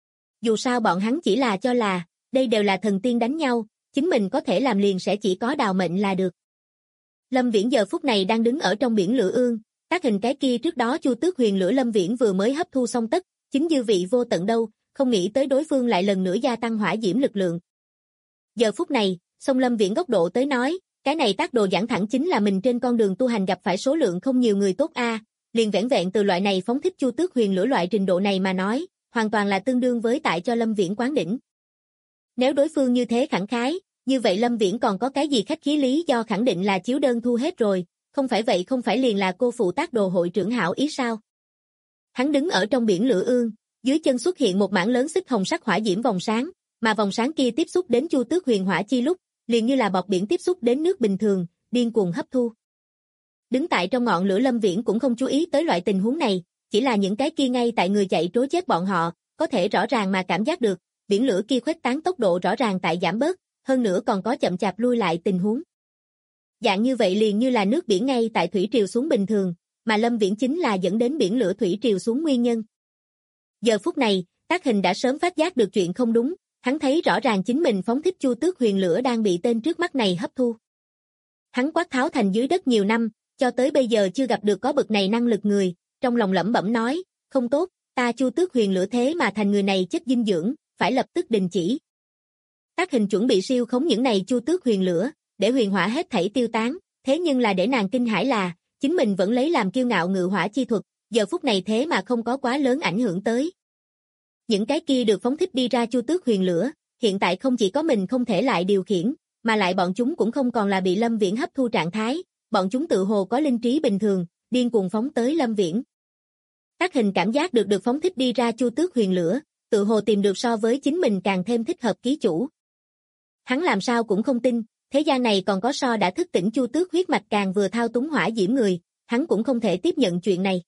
Dù sao bọn hắn chỉ là cho là, đây đều là thần tiên đánh nhau, chính mình có thể làm liền sẽ chỉ có đào mệnh là được. Lâm Viễn giờ phút này đang đứng ở trong biển lửa ương, Tác Hình cái kia trước đó Chu Tước Huyền lửa Lâm Viễn vừa mới hấp thu xong tất, chính dư vị vô tận đâu, không nghĩ tới đối phương lại lần nữa gia tăng hỏa diễm lực lượng. Giờ phút này, song Lâm Viễn góc độ tới nói, cái này Tác Đồ giảng thẳng chính là mình trên con đường tu hành gặp phải số lượng không nhiều người tốt a, liền vẻn vẹn từ loại này phóng thích Chu Tước Huyền lửa loại trình độ này mà nói, hoàn toàn là tương đương với tại cho Lâm Viễn quán đỉnh. Nếu đối phương như thế khẳng khái, như vậy Lâm Viễn còn có cái gì khách khí lý do khẳng định là chiếu đơn thu hết rồi, không phải vậy không phải liền là cô phụ Tác Đồ hội trưởng hảo ý sao? Hắn đứng ở trong biển lửa ương, dưới chân xuất hiện một mảng lớn xích hồng sắc hỏa diễm vòng sáng, mà vòng sáng kia tiếp xúc đến Chu Tước Huyền hỏa chi lúc, liền như là bọt biển tiếp xúc đến nước bình thường, điên cuồng hấp thu. Đứng tại trong ngọn lửa Lâm Viễn cũng không chú ý tới loại tình huống này, chỉ là những cái kia ngay tại người chạy trối chết bọn họ, có thể rõ ràng mà cảm giác được, biển lửa kia khuếch tán tốc độ rõ ràng tại giảm bớt, hơn nữa còn có chậm chạp lui lại tình huống. Dạng như vậy liền như là nước biển ngay tại thủy triều xuống bình thường, mà Lâm Viễn chính là dẫn đến biển lửa thủy triều xuống nguyên nhân. Giờ phút này, Tác Hình đã sớm phát giác được chuyện không đúng, hắn thấy rõ ràng chính mình phóng thích Chu Tước Huyền lửa đang bị tên trước mắt này hấp thu. Hắn quát tháo thành dưới đất nhiều năm, cho tới bây giờ chưa gặp được có bậc này năng lực người, trong lòng lẩm bẩm nói, không tốt, ta Chu Tước Huyền lửa thế mà thành người này chất dinh dưỡng, phải lập tức đình chỉ. Tác Hình chuẩn bị siêu khống những này Chu Tước Huyền lửa, để huyền hỏa hết thảy tiêu tán, thế nhưng là để nàng kinh hãi là, chính mình vẫn lấy làm kiêu ngạo ngự hỏa chi thuật, giờ phút này thế mà không có quá lớn ảnh hưởng tới. Những cái kia được phóng thích đi ra Chu Tước Huyền lửa, hiện tại không chỉ có mình không thể lại điều khiển, mà lại bọn chúng cũng không còn là bị Lâm Viễn hấp thu trạng thái, bọn chúng tự hồ có linh trí bình thường, điên cuồng phóng tới Lâm Viễn. Tác Hình cảm giác được phóng thích đi ra Chu Tước Huyền lửa, tự hồ tìm được so với chính mình càng thêm thích hợp ký chủ. Hắn làm sao cũng không tin, thế gian này còn có so đã thức tỉnh Chu Tước huyết mạch càng vừa thao túng hỏa diễm người, hắn cũng không thể tiếp nhận chuyện này.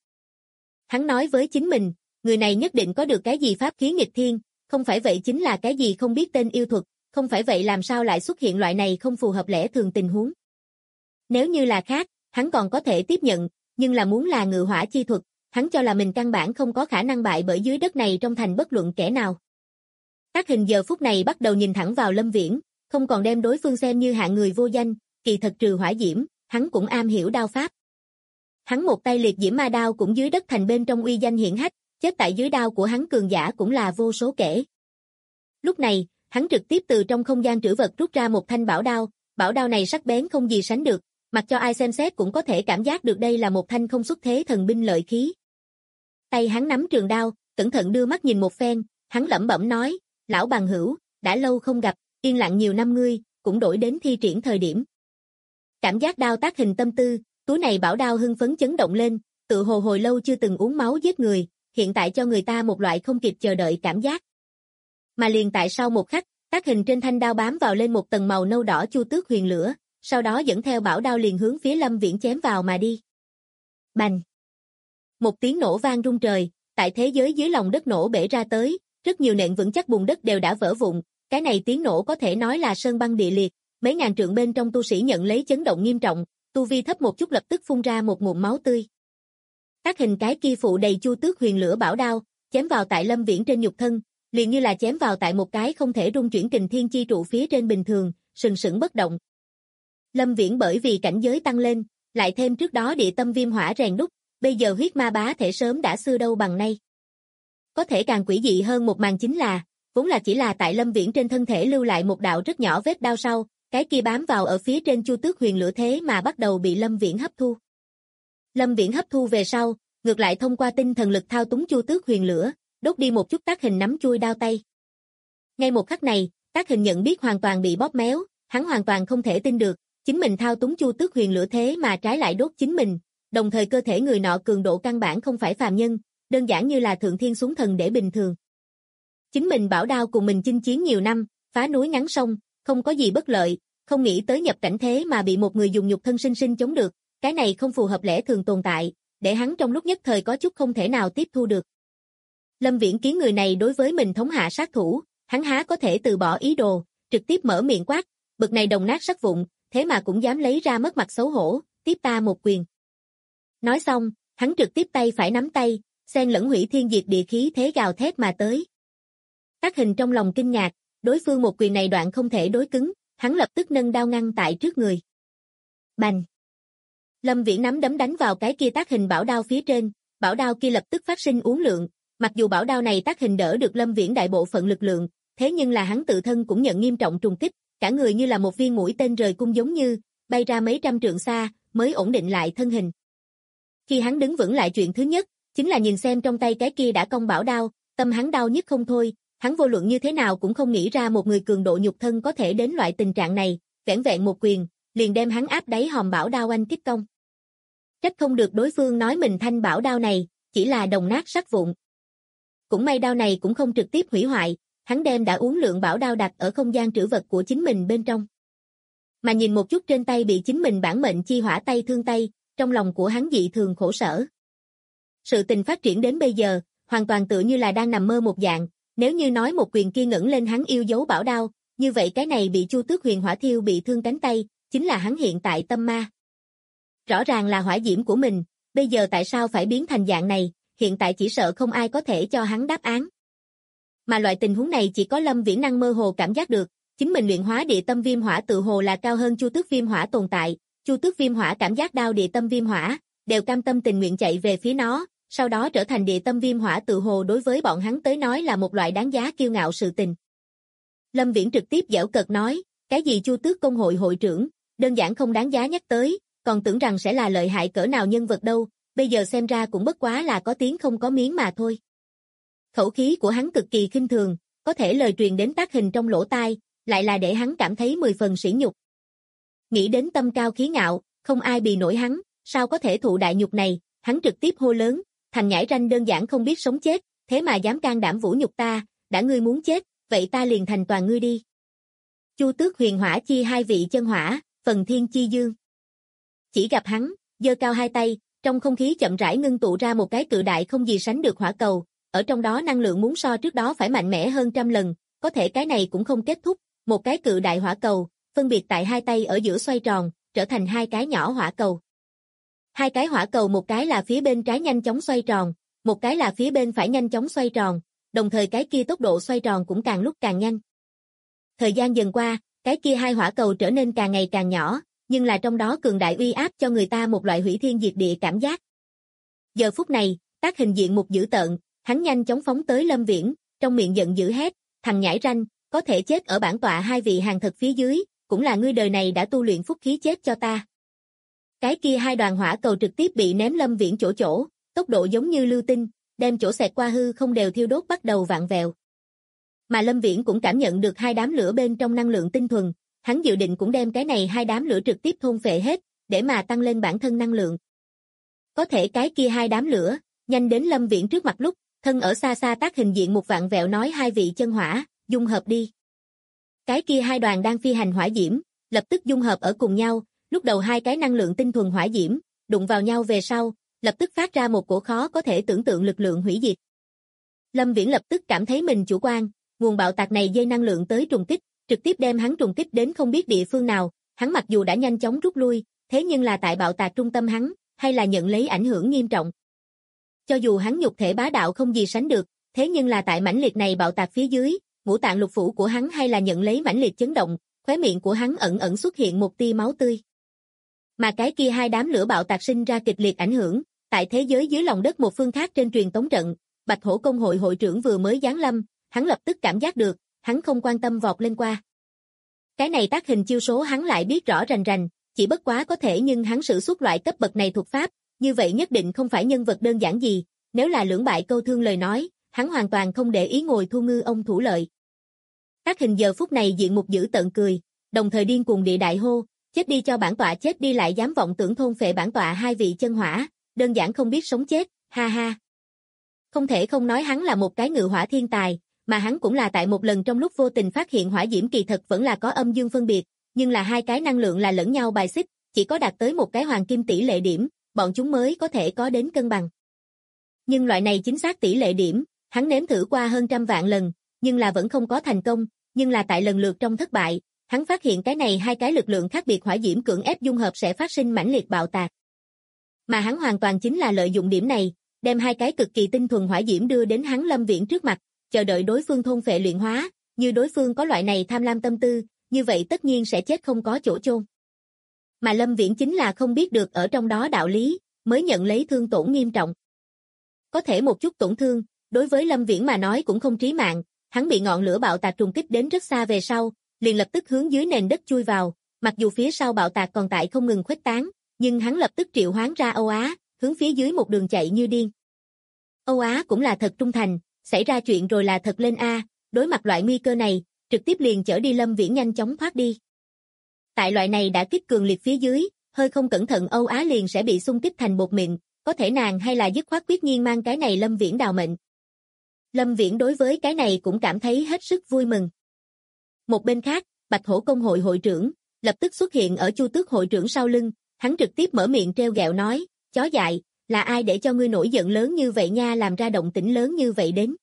Hắn nói với chính mình, người này nhất định có được cái gì pháp khí nghịch thiên, không phải vậy chính là cái gì không biết tên yêu thuật, không phải vậy làm sao lại xuất hiện loại này không phù hợp lẽ thường tình huống. Nếu như là khác, hắn còn có thể tiếp nhận, nhưng là muốn là ngự hỏa chi thuật, hắn cho là mình căn bản không có khả năng bại bởi dưới đất này trong thành bất luận kẻ nào. Tác Hình giờ phút này bắt đầu nhìn thẳng vào Lâm Viễn, không còn đem đối phương xem như hạng người vô danh, kỳ thật trừ hỏa diễm, hắn cũng am hiểu đao pháp. Hắn một tay liệt diễm ma đao cũng dưới đất thành bên trong uy danh hiển hách, chết tại dưới đao của hắn cường giả cũng là vô số kể. Lúc này, hắn trực tiếp từ trong không gian trữ vật rút ra một thanh bảo đao này sắc bén không gì sánh được, mặc cho ai xem xét cũng có thể cảm giác được đây là một thanh không xuất thế thần binh lợi khí. Tay hắn nắm trường đao, cẩn thận đưa mắt nhìn một phen, hắn lẩm bẩm nói, lão bằng hữu, đã lâu không gặp, yên lặng nhiều năm ngươi, cũng đổi đến thi triển thời điểm. Cảm giác đao Tác Hình tâm tư, túi này bảo đao hưng phấn chấn động lên, tự hồ hồi lâu chưa từng uống máu giết người, hiện tại cho người ta một loại không kịp chờ đợi cảm giác. Mà liền tại sau một khắc, Tác Hình trên thanh đao bám vào lên một tầng màu nâu đỏ chu tước huyền lửa, sau đó dẫn theo bảo đao liền hướng phía Lâm Viễn chém vào mà đi. Bành! Một tiếng nổ vang rung trời, tại thế giới dưới lòng đất nổ bể ra tới, rất nhiều nền vững chắc bùn đất đều đã vỡ vụn, cái này tiếng nổ có thể nói là sơn băng địa liệt, mấy ngàn trượng bên trong tu sĩ nhận lấy chấn động nghiêm trọng, tu vi thấp một chút lập tức phun ra một ngụm máu tươi. Tác Hình cái kia phụ đầy chu tước huyền lửa bảo đao, chém vào tại Lâm Viễn trên nhục thân, liền như là chém vào tại một cái không thể rung chuyển kình thiên chi trụ phía trên bình thường, sừng sững bất động. Lâm Viễn bởi vì cảnh giới tăng lên, lại thêm trước đó địa tâm viêm hỏa rèn đúc, bây giờ huyết ma bá thể sớm đã xưa đâu bằng nay. Có thể càng quỷ dị hơn một màn chính là, vốn là chỉ là tại Lâm Viễn trên thân thể lưu lại một đạo rất nhỏ vết đao sau, cái kia bám vào ở phía trên chu tước huyền lửa thế mà bắt đầu bị Lâm Viễn hấp thu. Lâm Viễn hấp thu về sau, ngược lại thông qua tinh thần lực thao túng chu tước huyền lửa, đốt đi một chút Tác Hình nắm chui đao tay. Ngay một khắc này, Tác Hình nhận biết hoàn toàn bị bóp méo, hắn hoàn toàn không thể tin được, chính mình thao túng chu tước huyền lửa thế mà trái lại đốt chính mình, đồng thời cơ thể người nọ cường độ căn bản không phải phàm nhân, đơn giản như là thượng thiên xuống thần để bình thường. Chính mình bảo đao cùng mình chinh chiến nhiều năm, phá núi ngắn sông, không có gì bất lợi, không nghĩ tới nhập cảnh thế mà bị một người dùng nhục thân sinh sinh chống được, cái này không phù hợp lẽ thường tồn tại, để hắn trong lúc nhất thời có chút không thể nào tiếp thu được. Lâm Viễn kiến người này đối với mình thống hạ sát thủ, hắn há có thể từ bỏ ý đồ, trực tiếp mở miệng quát, bực này đồng nát sắt vụn, thế mà cũng dám lấy ra mất mặt xấu hổ, tiếp ta một quyền. Nói xong, hắn trực tiếp tay phải nắm tay, xen lẫn hủy thiên diệt địa khí thế gào thét mà tới. Tác Hình trong lòng kinh ngạc, đối phương một quyền này đoạn không thể đối cứng, hắn lập tức nâng đao ngăn tại trước người. Bành! Lâm Viễn nắm đấm đánh vào cái kia Tác Hình bảo đao phía trên, bảo đao kia lập tức phát sinh uốn lượn, mặc dù bảo đao này Tác Hình đỡ được Lâm Viễn đại bộ phận lực lượng, thế nhưng là hắn tự thân cũng nhận nghiêm trọng trùng kích, cả người như là một viên mũi tên rời cung giống như, bay ra mấy trăm trượng xa, mới ổn định lại thân hình. Khi hắn đứng vững lại chuyện thứ nhất, chính là nhìn xem trong tay cái kia đã cong bảo đao, tâm hắn đau nhức không thôi, hắn vô luận như thế nào cũng không nghĩ ra một người cường độ nhục thân có thể đến loại tình trạng này, vẻn vẹn một quyền, liền đem hắn áp đáy hòm bảo đao anh kích công. Trách không được đối phương nói mình thanh bảo đao này, chỉ là đồng nát sắt vụn. Cũng may đao này cũng không trực tiếp hủy hoại, hắn đem đã uốn lượn bảo đao đặt ở không gian trữ vật của chính mình bên trong. Mà nhìn một chút trên tay bị chính mình bản mệnh chi hỏa tay thương tay, trong lòng của hắn dị thường khổ sở. Sự tình phát triển đến bây giờ, hoàn toàn tựa như là đang nằm mơ một dạng, nếu như nói một quyền kia ngẩng lên hắn yêu dấu bảo đao, như vậy cái này bị chu tước huyền hỏa thiêu bị thương cánh tay, chính là hắn hiện tại tâm ma. Rõ ràng là hỏa diễm của mình, bây giờ tại sao phải biến thành dạng này, hiện tại chỉ sợ không ai có thể cho hắn đáp án. Mà loại tình huống này chỉ có Lâm Viễn năng mơ hồ cảm giác được, chính mình luyện hóa địa tâm viêm hỏa tự hồ là cao hơn chu tước viêm hỏa tồn tại, chu tước viêm hỏa cảm giác đao địa tâm viêm hỏa, đều cam tâm tình nguyện chạy về phía nó, sau đó trở thành địa tâm viêm hỏa tự hồ đối với bọn hắn tới nói là một loại đáng giá kiêu ngạo sự tình. Lâm Viễn trực tiếp giễu cợt nói, cái gì chu tước công hội hội trưởng, đơn giản không đáng giá nhắc tới, còn tưởng rằng sẽ là lợi hại cỡ nào nhân vật đâu, bây giờ xem ra cũng bất quá là có tiếng không có miếng mà thôi. Khẩu khí của hắn cực kỳ khinh thường, có thể lời truyền đến Tác Hình trong lỗ tai, lại là để hắn cảm thấy 10 phần sỉ nhục. Nghĩ đến tâm cao khí ngạo, không ai bì nổi hắn, sao có thể thụ đại nhục này, hắn trực tiếp hô lớn, thành nhãi ranh đơn giản không biết sống chết, thế mà dám can đảm vũ nhục ta, đã ngươi muốn chết, vậy ta liền thành toàn ngươi đi. Chu tước huyền hỏa chi hai vị chân hỏa, phần thiên chi dương. Chỉ gặp hắn, giơ cao hai tay, trong không khí chậm rãi ngưng tụ ra một cái cự đại không gì sánh được hỏa cầu, ở trong đó năng lượng muốn so trước đó phải mạnh mẽ hơn trăm lần, có thể cái này cũng không kết thúc, một cái cự đại hỏa cầu, phân biệt tại hai tay ở giữa xoay tròn, trở thành hai cái nhỏ hỏa cầu. Hai cái hỏa cầu một cái là phía bên trái nhanh chóng xoay tròn, một cái là phía bên phải nhanh chóng xoay tròn, đồng thời cái kia tốc độ xoay tròn cũng càng lúc càng nhanh. Thời gian dần qua, cái kia hai hỏa cầu trở nên càng ngày càng nhỏ, nhưng là trong đó cường đại uy áp cho người ta một loại hủy thiên diệt địa cảm giác. Giờ phút này, Tác Hình diện mục dữ tợn, hắn nhanh chóng phóng tới Lâm Viễn, trong miệng giận dữ hét, thằng nhãi ranh, có thể chết ở bản tọa hai vị hàng thật phía dưới, cũng là ngươi đời này đã tu luyện phúc khí chết cho ta. Cái kia hai đoàn hỏa cầu trực tiếp bị ném Lâm Viễn chỗ, tốc độ giống như lưu tinh, đem chỗ xẹt qua hư không đều thiêu đốt bắt đầu vạn vẹo. Mà Lâm Viễn cũng cảm nhận được hai đám lửa bên trong năng lượng tinh thuần, hắn dự định cũng đem cái này hai đám lửa trực tiếp thôn phệ hết, để mà tăng lên bản thân năng lượng. Có thể cái kia hai đám lửa, nhanh đến Lâm Viễn trước mặt lúc, thân ở xa xa Tác Hình diện một vạn vẹo nói hai vị chân hỏa, dung hợp đi. Cái kia hai đoàn đang phi hành hỏa diễm, lập tức dung hợp ở cùng nhau, lúc đầu hai cái năng lượng tinh thuần hỏa diễm, đụng vào nhau về sau, lập tức phát ra một cổ khó có thể tưởng tượng lực lượng hủy diệt. Lâm Viễn lập tức cảm thấy mình chủ quan, nguồn bạo tạc này dây năng lượng tới trùng kích, trực tiếp đem hắn trùng kích đến không biết địa phương nào, hắn mặc dù đã nhanh chóng rút lui, thế nhưng là tại bạo tạc trung tâm hắn, hay là nhận lấy ảnh hưởng nghiêm trọng. Cho dù hắn nhục thể bá đạo không gì sánh được, thế nhưng là tại mãnh liệt này bạo tạc phía dưới, ngũ tạng lục phủ của hắn hay là nhận lấy mãnh liệt chấn động, khóe miệng của hắn ẩn ẩn xuất hiện một tia máu tươi. Mà cái kia hai đám lửa bạo tạc sinh ra kịch liệt ảnh hưởng, tại thế giới dưới lòng đất một phương khác trên truyền tống trận, Bạch Hổ công hội hội trưởng vừa mới giáng lâm, hắn lập tức cảm giác được, hắn không quan tâm vọt lên qua. Cái này Tác Hình chiêu số hắn lại biết rõ rành rành, chỉ bất quá có thể nhưng hắn sử xuất loại cấp bậc này thuật pháp, như vậy nhất định không phải nhân vật đơn giản gì, nếu là lưỡng bại câu thương lời nói, hắn hoàn toàn không để ý ngồi thu ngư ông thủ lợi. Tác Hình giờ phút này diện mục dữ tợn cười, đồng thời điên cuồng địa đại hô, chết đi cho bản tọa chết đi lại dám vọng tưởng thôn phệ bản tọa hai vị chân hỏa, đơn giản không biết sống chết, ha ha. Không thể không nói hắn là một cái ngự hỏa thiên tài, mà hắn cũng là tại một lần trong lúc vô tình phát hiện hỏa diễm kỳ thật vẫn là có âm dương phân biệt, nhưng là hai cái năng lượng là lẫn nhau bài xích, chỉ có đạt tới một cái hoàng kim tỷ lệ điểm, bọn chúng mới có thể có đến cân bằng. Nhưng loại này chính xác tỷ lệ điểm, hắn nếm thử qua hơn trăm vạn lần, nhưng là vẫn không có thành công, nhưng là tại lần lượt trong thất bại, hắn phát hiện cái này hai cái lực lượng khác biệt hỏa diễm cưỡng ép dung hợp sẽ phát sinh mãnh liệt bạo tạc. Mà hắn hoàn toàn chính là lợi dụng điểm này, đem hai cái cực kỳ tinh thuần hỏa diễm đưa đến hắn Lâm Viễn trước mặt, chờ đợi đối phương thôn phệ luyện hóa, như đối phương có loại này tham lam tâm tư, như vậy tất nhiên sẽ chết không có chỗ chôn. Mà Lâm Viễn chính là không biết được ở trong đó đạo lý, mới nhận lấy thương tổn nghiêm trọng. Có thể một chút tổn thương, đối với Lâm Viễn mà nói cũng không trí mạng, hắn bị ngọn lửa bạo tạc trùng kích đến rất xa về sau, liền lập tức hướng dưới nền đất chui vào, mặc dù phía sau bạo tạc còn tại không ngừng khuếch tán, nhưng hắn lập tức triệu hoán ra Âu Á, hướng phía dưới một đường chạy như điên. Âu Á cũng là thật trung thành, xảy ra chuyện rồi là thật lên a, đối mặt loại nguy cơ này, trực tiếp liền chở đi Lâm Viễn nhanh chóng thoát đi. Tại loại này đã kích cường liệt phía dưới, hơi không cẩn thận Âu Á liền sẽ bị xung kích thành bột mịn, có thể nàng hay là dứt khoát quyết nhiên mang cái này Lâm Viễn đào mệnh. Lâm Viễn đối với cái này cũng cảm thấy hết sức vui mừng. Một bên khác, Bạch Hổ công hội hội trưởng, lập tức xuất hiện ở Chu Tước hội trưởng sau lưng, hắn trực tiếp mở miệng treo gẹo nói, chó dại, là ai để cho ngươi nổi giận lớn như vậy nha làm ra động tĩnh lớn như vậy đến.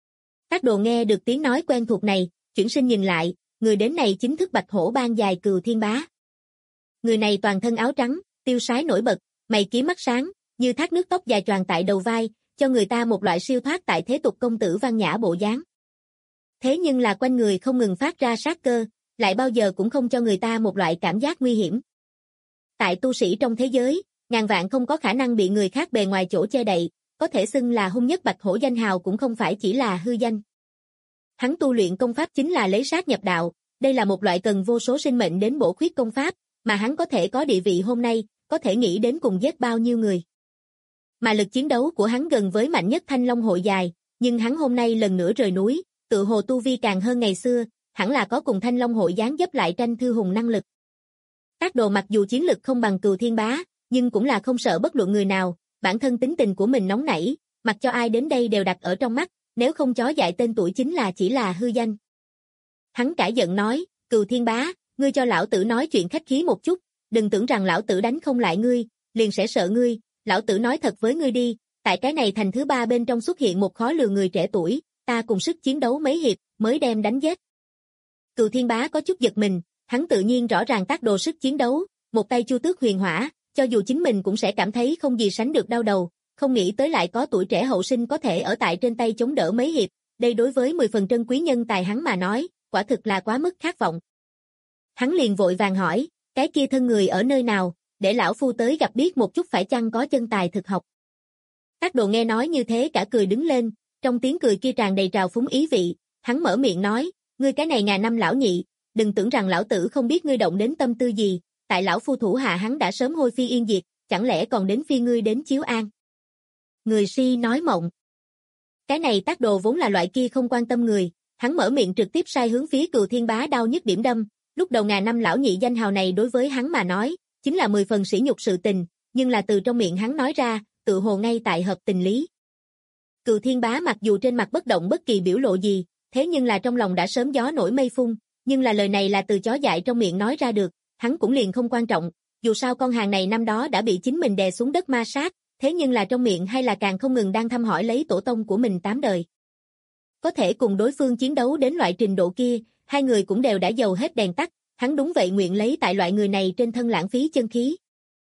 Các đồ nghe được tiếng nói quen thuộc này, chuyển sinh nhìn lại, người đến này chính thức Bạch Hổ ban dài Cừu Thiên Bá. Người này toàn thân áo trắng, tiêu sái nổi bật, mày kiếm mắt sáng, như thác nước tóc dài choàng tại đầu vai, cho người ta một loại siêu thoát tại thế tục công tử văn nhã bộ dáng. Thế nhưng là quanh người không ngừng phát ra sát cơ, lại bao giờ cũng không cho người ta một loại cảm giác nguy hiểm. Tại tu sĩ trong thế giới, ngàn vạn không có khả năng bị người khác bề ngoài chỗ che đậy, có thể xưng là hung nhất Bạch Hổ danh hào cũng không phải chỉ là hư danh. Hắn tu luyện công pháp chính là lấy sát nhập đạo, đây là một loại cần vô số sinh mệnh đến bổ khuyết công pháp, mà hắn có thể có địa vị hôm nay, có thể nghĩ đến cùng giết bao nhiêu người. Mà lực chiến đấu của hắn gần với mạnh nhất Thanh Long hội dài, nhưng hắn hôm nay lần nữa rời núi, tự hồ tu vi càng hơn ngày xưa, hẳn là có cùng Thanh Long hội dáng dấp lại tranh thư hùng năng lực. Các đồ mặc dù chiến lực không bằng Cừu Thiên Bá, nhưng cũng là không sợ bất luận người nào, bản thân tính tình của mình nóng nảy, mặc cho ai đến đây đều đặt ở trong mắt, nếu không chó dại tên tuổi chính là chỉ là hư danh. Hắn cãi giận nói, Cừu Thiên Bá, ngươi cho lão tử nói chuyện khách khí một chút, đừng tưởng rằng lão tử đánh không lại ngươi, liền sẽ sợ ngươi, lão tử nói thật với ngươi đi, tại cái này thành thứ 3 bên trong xuất hiện một khó lường người trẻ tuổi, ta cùng sức chiến đấu mấy hiệp, mới đem đánh giết. Cừu Thiên Bá có chút giật mình, hắn tự nhiên rõ ràng Tác Đồ sức chiến đấu, một tay Chu Tước huyền hỏa, cho dù chính mình cũng sẽ cảm thấy không gì sánh được đau đầu, không nghĩ tới lại có tuổi trẻ hậu sinh có thể ở tại trên tay chống đỡ mấy hiệp, đây đối với 10 phần trân quý nhân tài hắn mà nói, quả thực là quá mức khát vọng. Hắn liền vội vàng hỏi, cái kia thân người ở nơi nào, để lão phu tới gặp biết một chút phải chăng có chân tài thực học. Tác Đồ nghe nói như thế cả cười đứng lên, trong tiếng cười kia tràn đầy trào phúng ý vị, hắn mở miệng nói, ngươi cái này ngàn năm lão nhị, đừng tưởng rằng lão tử không biết ngươi động đến tâm tư gì, tại lão phu thủ hạ hắn đã sớm hôi phi yên diệt, chẳng lẽ còn đến phi ngươi đến chiếu an. Người si nói mộng. Cái này Tác Đồ vốn là loại kia không quan tâm người, hắn mở miệng trực tiếp sai hướng phía Cừu Thiên Bá đau nhức điểm đâm, lúc đầu ngàn năm lão nhị danh hào này đối với hắn mà nói, chính là 10 phần sỉ nhục sự tình, nhưng là từ trong miệng hắn nói ra, tự hồ ngay tại hợp tình lý. Cừu Thiên Bá mặc dù trên mặt bất động bất kỳ biểu lộ gì, thế nhưng là trong lòng đã sớm gió nổi mây phun, nhưng là lời này là từ chó dại trong miệng nói ra được, hắn cũng liền không quan trọng, dù sao con hàng này năm đó đã bị chính mình đè xuống đất ma sát, thế nhưng là trong miệng hay là càng không ngừng đang thăm hỏi lấy tổ tông của mình 8 đời. Có thể cùng đối phương chiến đấu đến loại trình độ kia, hai người cũng đều đã dầu hết đèn tắt, hắn đúng vậy nguyện lấy tại loại người này trên thân lãng phí chân khí.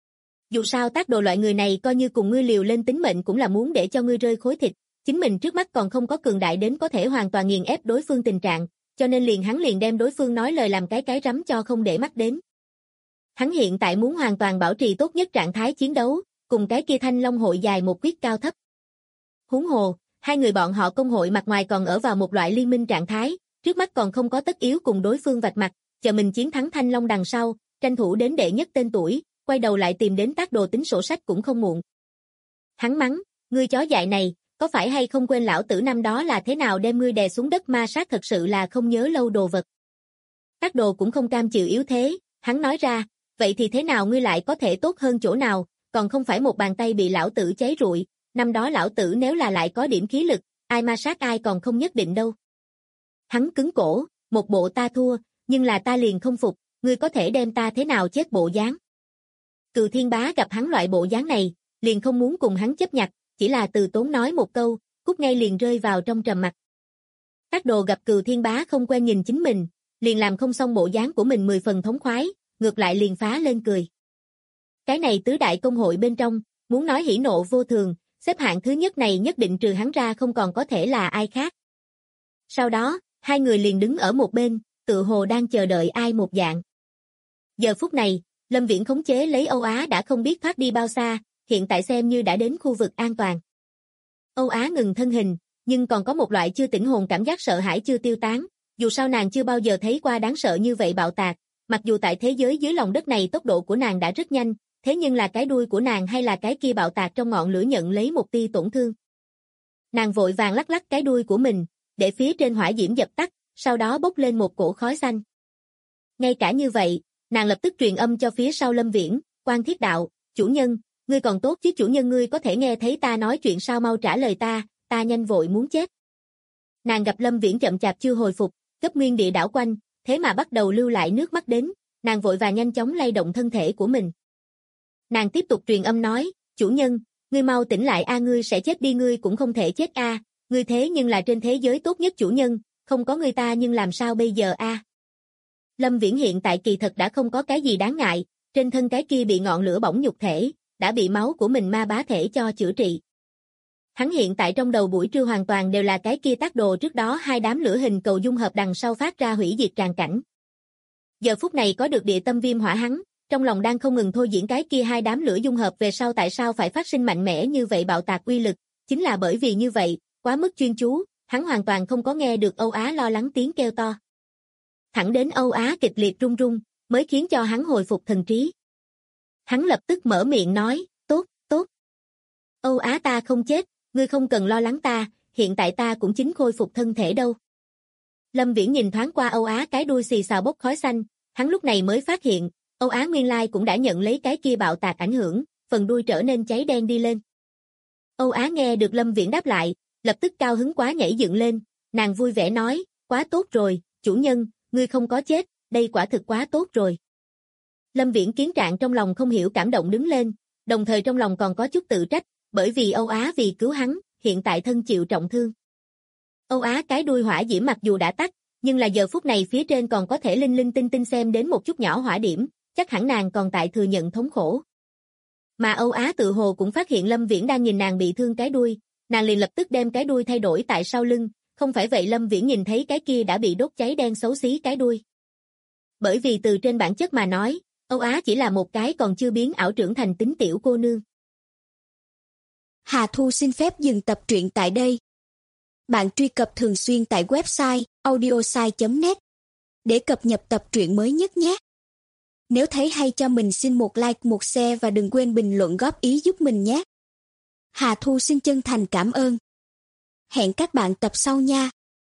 Dù sao Tác Đồ loại người này coi như cùng ngươi liều lên tính mệnh cũng là muốn để cho ngươi rơi khối thịt, chính mình trước mắt còn không có cường đại đến có thể hoàn toàn nghiền ép đối phương tình trạng, cho nên hắn liền đem đối phương nói lời làm cái rắm cho không để mắt đến. Hắn hiện tại muốn hoàn toàn bảo trì tốt nhất trạng thái chiến đấu, cùng cái kia Thanh Long hội dài một quyết cao thấp. Huống hồ, hai người bọn họ công hội mặt ngoài còn ở vào một loại liên minh trạng thái, trước mắt còn không có tất yếu cùng đối phương vạch mặt, chờ mình chiến thắng Thanh Long đằng sau, tranh thủ đến đệ nhất tên tuổi, quay đầu lại tìm đến Tác Đồ tính sổ sách cũng không muộn. Hắn mắng, ngươi chó dại này, có phải hay không quên lão tử năm đó là thế nào đem ngươi đè xuống đất ma sát, thật sự là không nhớ lâu đồ vật. Tác Đồ cũng không cam chịu yếu thế, hắn nói ra, vậy thì thế nào ngươi lại có thể tốt hơn chỗ nào, còn không phải một bàn tay bị lão tử cháy rụi, năm đó lão tử nếu là lại có điểm khí lực, ai ma sát ai còn không nhất định đâu. Hắn cứng cổ, một bộ ta thua, nhưng là ta liền không phục, ngươi có thể đem ta thế nào chết bộ dáng. Cừu Thiên Bá gặp hắn loại bộ dáng này, liền không muốn cùng hắn chấp nhặt, chỉ là từ tốn nói một câu, cút ngay liền rơi vào trong trầm mặc. Tác Đồ gặp Cừu Thiên Bá không quen nhìn chính mình, liền làm không xong bộ dáng của mình 10 phần thống khoái, ngược lại liền phá lên cười. Cái này tứ đại công hội bên trong, muốn nói hỉ nộ vô thường, xếp hạng thứ nhất này nhất định trừ hắn ra không còn có thể là ai khác. Sau đó, hai người liền đứng ở một bên, tự hồ đang chờ đợi ai một dạng. Giờ phút này, Lâm Viễn khống chế lấy Âu Á đã không biết thoát đi bao xa, hiện tại xem như đã đến khu vực an toàn. Âu Á ngừng thân hình, nhưng còn có một loại chưa tỉnh hồn cảm giác sợ hãi chưa tiêu tán, dù sao nàng chưa bao giờ thấy qua đáng sợ như vậy bạo tạc, mặc dù tại thế giới dưới lòng đất này tốc độ của nàng đã rất nhanh, thế nhưng là cái đuôi của nàng hay là cái kia bạo tạc trong ngọn lửa nhận lấy một tia tổn thương. Nàng vội vàng lắc lắc cái đuôi của mình, để phía trên hỏa diễm dập tắt, sau đó bốc lên một cổ khói xanh. Ngay cả như vậy, nàng lập tức truyền âm cho phía sau Lâm Viễn, Quan Thiết Đạo, chủ nhân, ngươi còn tốt chứ, chủ nhân ngươi có thể nghe thấy ta nói chuyện sao, mau trả lời ta nhanh vội muốn chết. Nàng gặp Lâm Viễn chậm chạp chưa hồi phục, gấp nguyên địa đảo quanh, thế mà bắt đầu lưu lại nước mắt đến, nàng vội và nhanh chóng lay động thân thể của mình. Nàng tiếp tục truyền âm nói, chủ nhân, ngươi mau tỉnh lại a, ngươi sẽ chết đi, ngươi cũng không thể chết a, ngươi thế nhưng là trên thế giới tốt nhất chủ nhân, không có ngươi ta nhưng làm sao bây giờ a? Lâm Viễn hiện tại kỳ thật đã không có cái gì đáng ngại, trên thân cái kia bị ngọn lửa bỏng nhục thể, đã bị máu của mình ma bá thể cho chữa trị. Hắn hiện tại trong đầu buổi trưa hoàn toàn đều là cái kia Tác Đồ trước đó hai đám lửa hình cầu dung hợp đằng sau phát ra hủy diệt tràn cảnh. Giờ phút này có được địa tâm viêm hỏa hắn, trong lòng đang không ngừng thôi diễn cái kia hai đám lửa dung hợp về sau tại sao phải phát sinh mạnh mẽ như vậy bạo tạc uy lực, chính là bởi vì như vậy, quá mức chuyên chú, hắn hoàn toàn không có nghe được Âu Á lo lắng tiếng kêu to. Thẳng đến Âu Á kịch liệt run run, mới khiến cho hắn hồi phục thần trí. Hắn lập tức mở miệng nói, tốt. Âu Á ta không chết, ngươi không cần lo lắng ta, hiện tại ta cũng chính khôi phục thân thể đâu. Lâm Viễn nhìn thoáng qua Âu Á cái đuôi xì xào bốc khói xanh, hắn lúc này mới phát hiện, Âu Á nguyên lai cũng đã nhận lấy cái kia bạo tạc ảnh hưởng, phần đuôi trở nên cháy đen đi lên. Âu Á nghe được Lâm Viễn đáp lại, lập tức cao hứng quá nhảy dựng lên, nàng vui vẻ nói, quá tốt rồi, chủ nhân, ngươi không có chết, đây quả thực quá tốt rồi. Lâm Viễn kiến trạng trong lòng không hiểu cảm động đứng lên, đồng thời trong lòng còn có chút tự trách, bởi vì Âu Á vì cứu hắn, hiện tại thân chịu trọng thương. Âu Á cái đuôi hỏa diễm mặc dù đã tắt, nhưng là giờ phút này phía trên còn có thể linh linh tinh tinh xem đến một chút nhỏ hỏa điểm, chắc hẳn nàng còn tại thừa nhận thống khổ. Mà Âu Á tự hồ cũng phát hiện Lâm Viễn đang nhìn nàng bị thương cái đuôi, nàng liền lập tức đem cái đuôi thay đổi tại sau lưng, không phải vậy Lâm Viễn nhìn thấy cái kia đã bị đốt cháy đen xấu xí cái đuôi. Bởi vì từ trên bản chất mà nói, Âu Á chỉ là một cái còn chưa biến ảo trưởng thành tính tiểu cô nương. Hà Thu xin phép dừng tập truyện tại đây. Bạn truy cập thường xuyên tại website audiosai.net để cập nhật tập truyện mới nhất nhé. Nếu thấy hay cho mình xin một like, một share và đừng quên bình luận góp ý giúp mình nhé. Hà Thu xin chân thành cảm ơn. Hẹn các bạn tập sau nha.